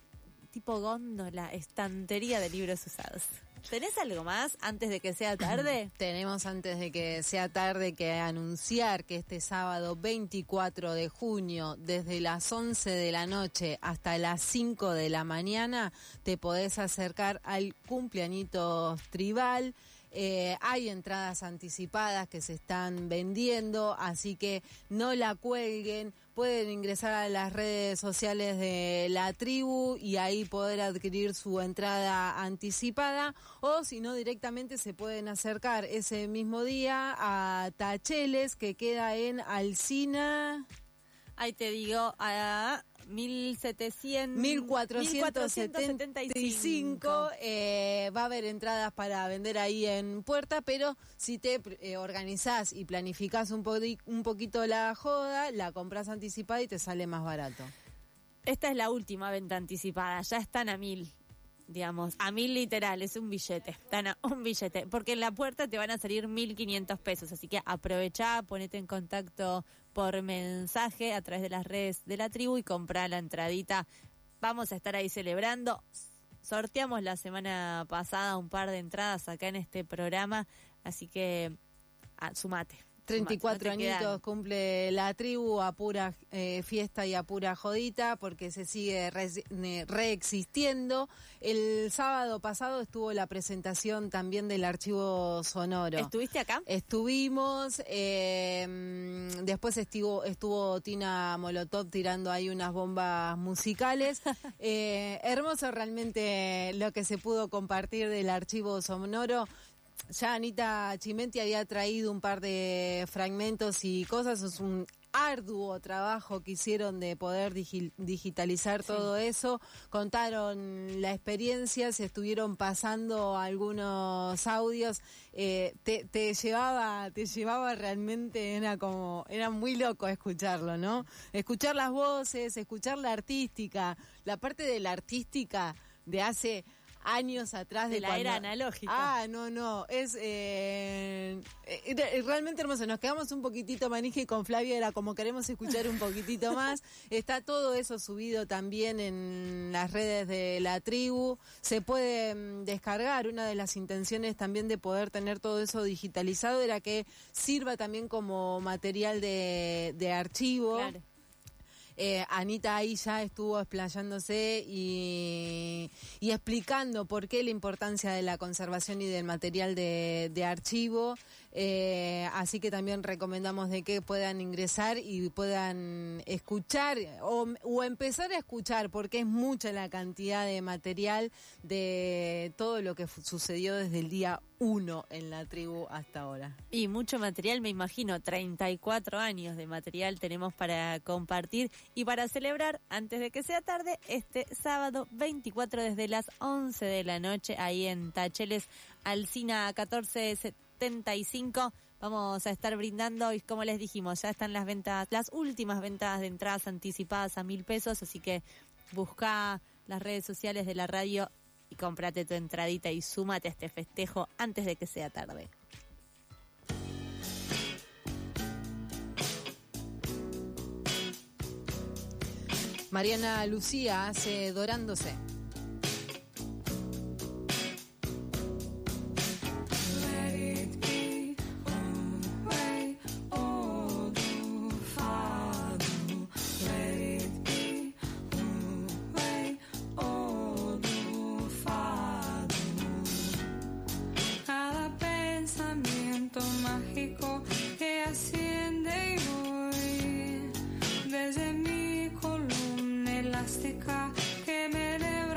tipo góndola, estantería de libros usados. ¿Tenés algo más antes de que sea tarde? Tenemos antes de que sea tarde que anunciar que este sábado veinticuatro de junio, desde las once de la noche hasta las cinco de la mañana, te podés acercar al cumpleañitos tribal. Eh, hay entradas anticipadas que se están vendiendo, así que no la cuelguen. Pueden ingresar a las redes sociales de la tribu y ahí poder adquirir su entrada anticipada, o si no, directamente se pueden acercar ese mismo día a Tacheles, que queda en Alsina. Ahí te digo, a mil setecientos, mil cuatrocientos setenta y cinco. Eh, va a haber entradas para vender ahí en puerta, pero si te eh, organizás y planificás un, po un poquito la joda, la compras anticipada y te sale más barato. Esta es la última venta anticipada, ya están a mil. Digamos, a mil literal, es un billete, están a un billete, porque en la puerta te van a salir mil quinientos pesos, así que aprovechá, ponete en contacto por mensaje a través de las redes de la tribu y comprá la entradita. Vamos a estar ahí celebrando. Sorteamos la semana pasada un par de entradas acá en este programa, así que ah, sumate. treinta y cuatro no añitos quedan. Cumple la tribu, a pura eh, fiesta y a pura jodita, porque se sigue re, ne, reexistiendo. El sábado pasado estuvo la presentación también del archivo sonoro. ¿Estuviste acá? Estuvimos, eh, después estuvo, estuvo Tina Molotov tirando ahí unas bombas musicales. eh, hermoso realmente lo que se pudo compartir del archivo sonoro. Ya Anita Chimenti había traído un par de fragmentos y cosas. Es un arduo trabajo que hicieron de poder digi digitalizar sí. todo eso. Contaron la experiencia, se estuvieron pasando algunos audios. Eh, te, te llevaba, te llevaba realmente, era como, era muy loco escucharlo, ¿no? Escuchar las voces, escuchar la artística, la parte de la artística de hace años atrás de, de la cuando... era analógica. Ah, no, no, es eh, eh, realmente hermoso. Nos quedamos un poquitito manija y con Flavia era como queremos escuchar un poquitito más. Está todo eso subido también en las redes de la tribu. Se puede mm, descargar. Una de las intenciones también de poder tener todo eso digitalizado era que sirva también como material de, de archivo. Claro. Eh, Anita ahí ya estuvo explayándose y, y explicando por qué la importancia de la conservación y del material de, de archivo. Eh, así que también recomendamos de que puedan ingresar y puedan escuchar o, o empezar a escuchar, porque es mucha la cantidad de material de todo lo que f- sucedió desde el día uno en la tribu hasta ahora. Y mucho material, me imagino, treinta y cuatro años de material tenemos para compartir y para celebrar antes de que sea tarde este sábado veinticuatro desde las once de la noche ahí en Tacheles, Alsina catorce setenta y cinco. Vamos a estar brindando y como les dijimos, ya están las ventas, las últimas ventas de entradas anticipadas a mil pesos, así que busca las redes sociales de la radio y cómprate tu entradita y súmate a este festejo antes de que sea tarde. Mariana Lucía hace Dorándose. Que me levanta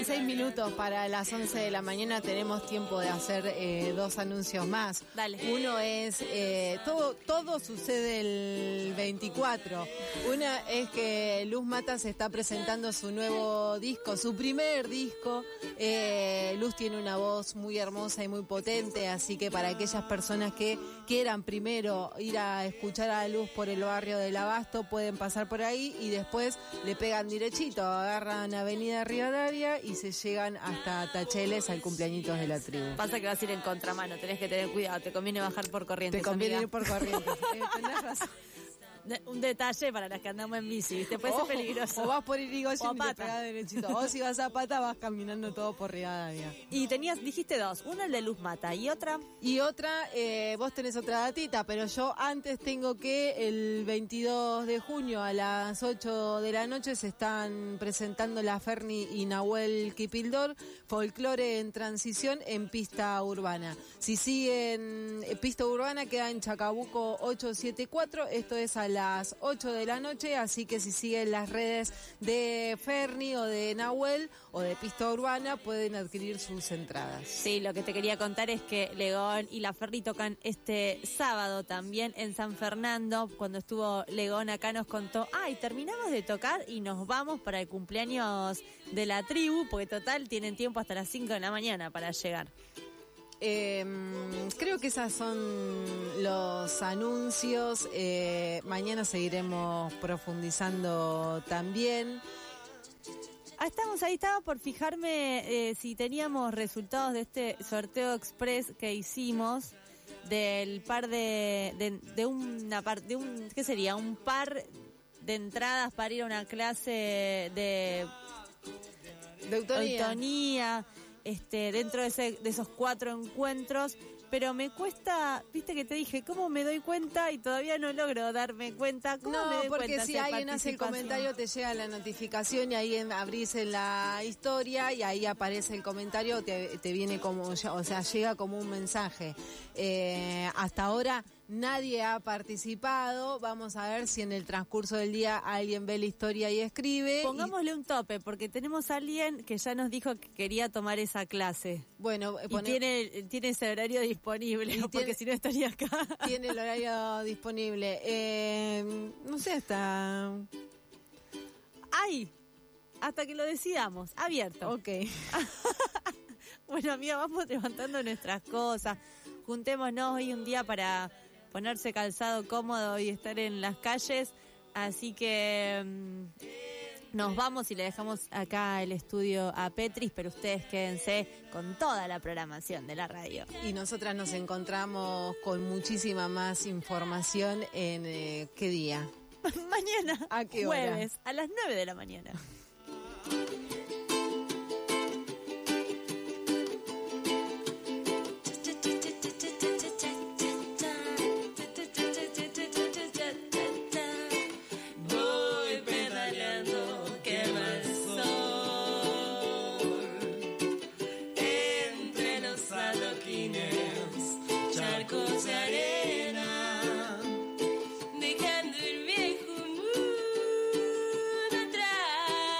veintiséis minutos para las once de la mañana. Tenemos tiempo de hacer eh, dos anuncios más. Dale. Uno es, eh, todo, todo sucede el veinticuatro. Una es que Luz Matas está presentando su nuevo disco, su primer disco. Eh, Luz tiene una voz muy hermosa y muy potente, así que para aquellas personas que quieran primero ir a escuchar a Luz por el barrio del Abasto, pueden pasar por ahí y después le pegan derechito, agarran Avenida Rivadavia y se llegan hasta Tacheles al cumpleañitos de la tribu. Pasa que vas a ir en contramano, tenés que tener cuidado, te conviene bajar por Corrientes. Te conviene amiga. ir por Corrientes, eh, tenés razón. Un detalle para las que andamos en bici, ¿viste? Puede ser peligroso. O vas por Irigoyen y te pata. pegás derechito. O si vas a pata, vas caminando todo por Rivadavia. Y tenías, dijiste dos, una el de Luz Mata y otra. Y otra, eh, vos tenés otra datita, pero yo antes tengo que el veintidós de junio a las ocho de la noche se están presentando la Ferni y Nahuel Kipildor, folclore en transición en pista urbana. Si siguen eh, pista urbana, queda en Chacabuco ochocientos setenta y cuatro, esto es a las ocho de la noche, así que si siguen las redes de Ferni o de Nahuel o de pista urbana, pueden adquirir sus entradas. Sí, lo que te quería contar es que Legón y la Ferni tocan este sábado también en San Fernando. Cuando estuvo Legón acá nos contó, ay, ah, terminamos de tocar y nos vamos para el cumpleaños de la tribu, porque total tienen tiempo hasta las cinco de la mañana para llegar. Eh, creo que esos son los anuncios. Eh, mañana seguiremos profundizando también. Ah, estamos ahí, estaba por fijarme eh, si teníamos resultados de este sorteo express que hicimos del par de de, de una par de un ¿qué sería? Un par de entradas para ir a una clase de de eutonía. eutonía. Este, dentro de, ese, de esos cuatro encuentros, pero me cuesta, viste que te dije, ¿cómo me doy cuenta? Y todavía no logro darme cuenta. ¿Cómo no, me doy porque cuenta si alguien hace el comentario te llega la notificación y ahí en, abrís en la historia y ahí aparece el comentario, te, te viene como, o sea, llega como un mensaje. Eh, hasta ahora nadie ha participado. Vamos a ver si en el transcurso del día alguien ve la historia y escribe. Pongámosle y... un tope, porque tenemos a alguien que ya nos dijo que quería tomar esa clase. Bueno, y poner... tiene, tiene ese horario disponible, y porque tiene... si no estaría acá. Tiene el horario disponible. Eh, no sé, hasta... ¡Ay! Hasta que lo decidamos. Abierto. Ok. Bueno, amiga, vamos levantando nuestras cosas. Juntémonos hoy un día para ponerse calzado cómodo y estar en las calles. Así que mmm, nos vamos y le dejamos acá el estudio a Petris, pero ustedes quédense con toda la programación de la radio. Y nosotras nos encontramos con muchísima más información en eh, ¿qué día? Mañana. ¿A qué hora? Jueves, a las nueve de la mañana. Dejando el viejo mundo atrás.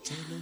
te lo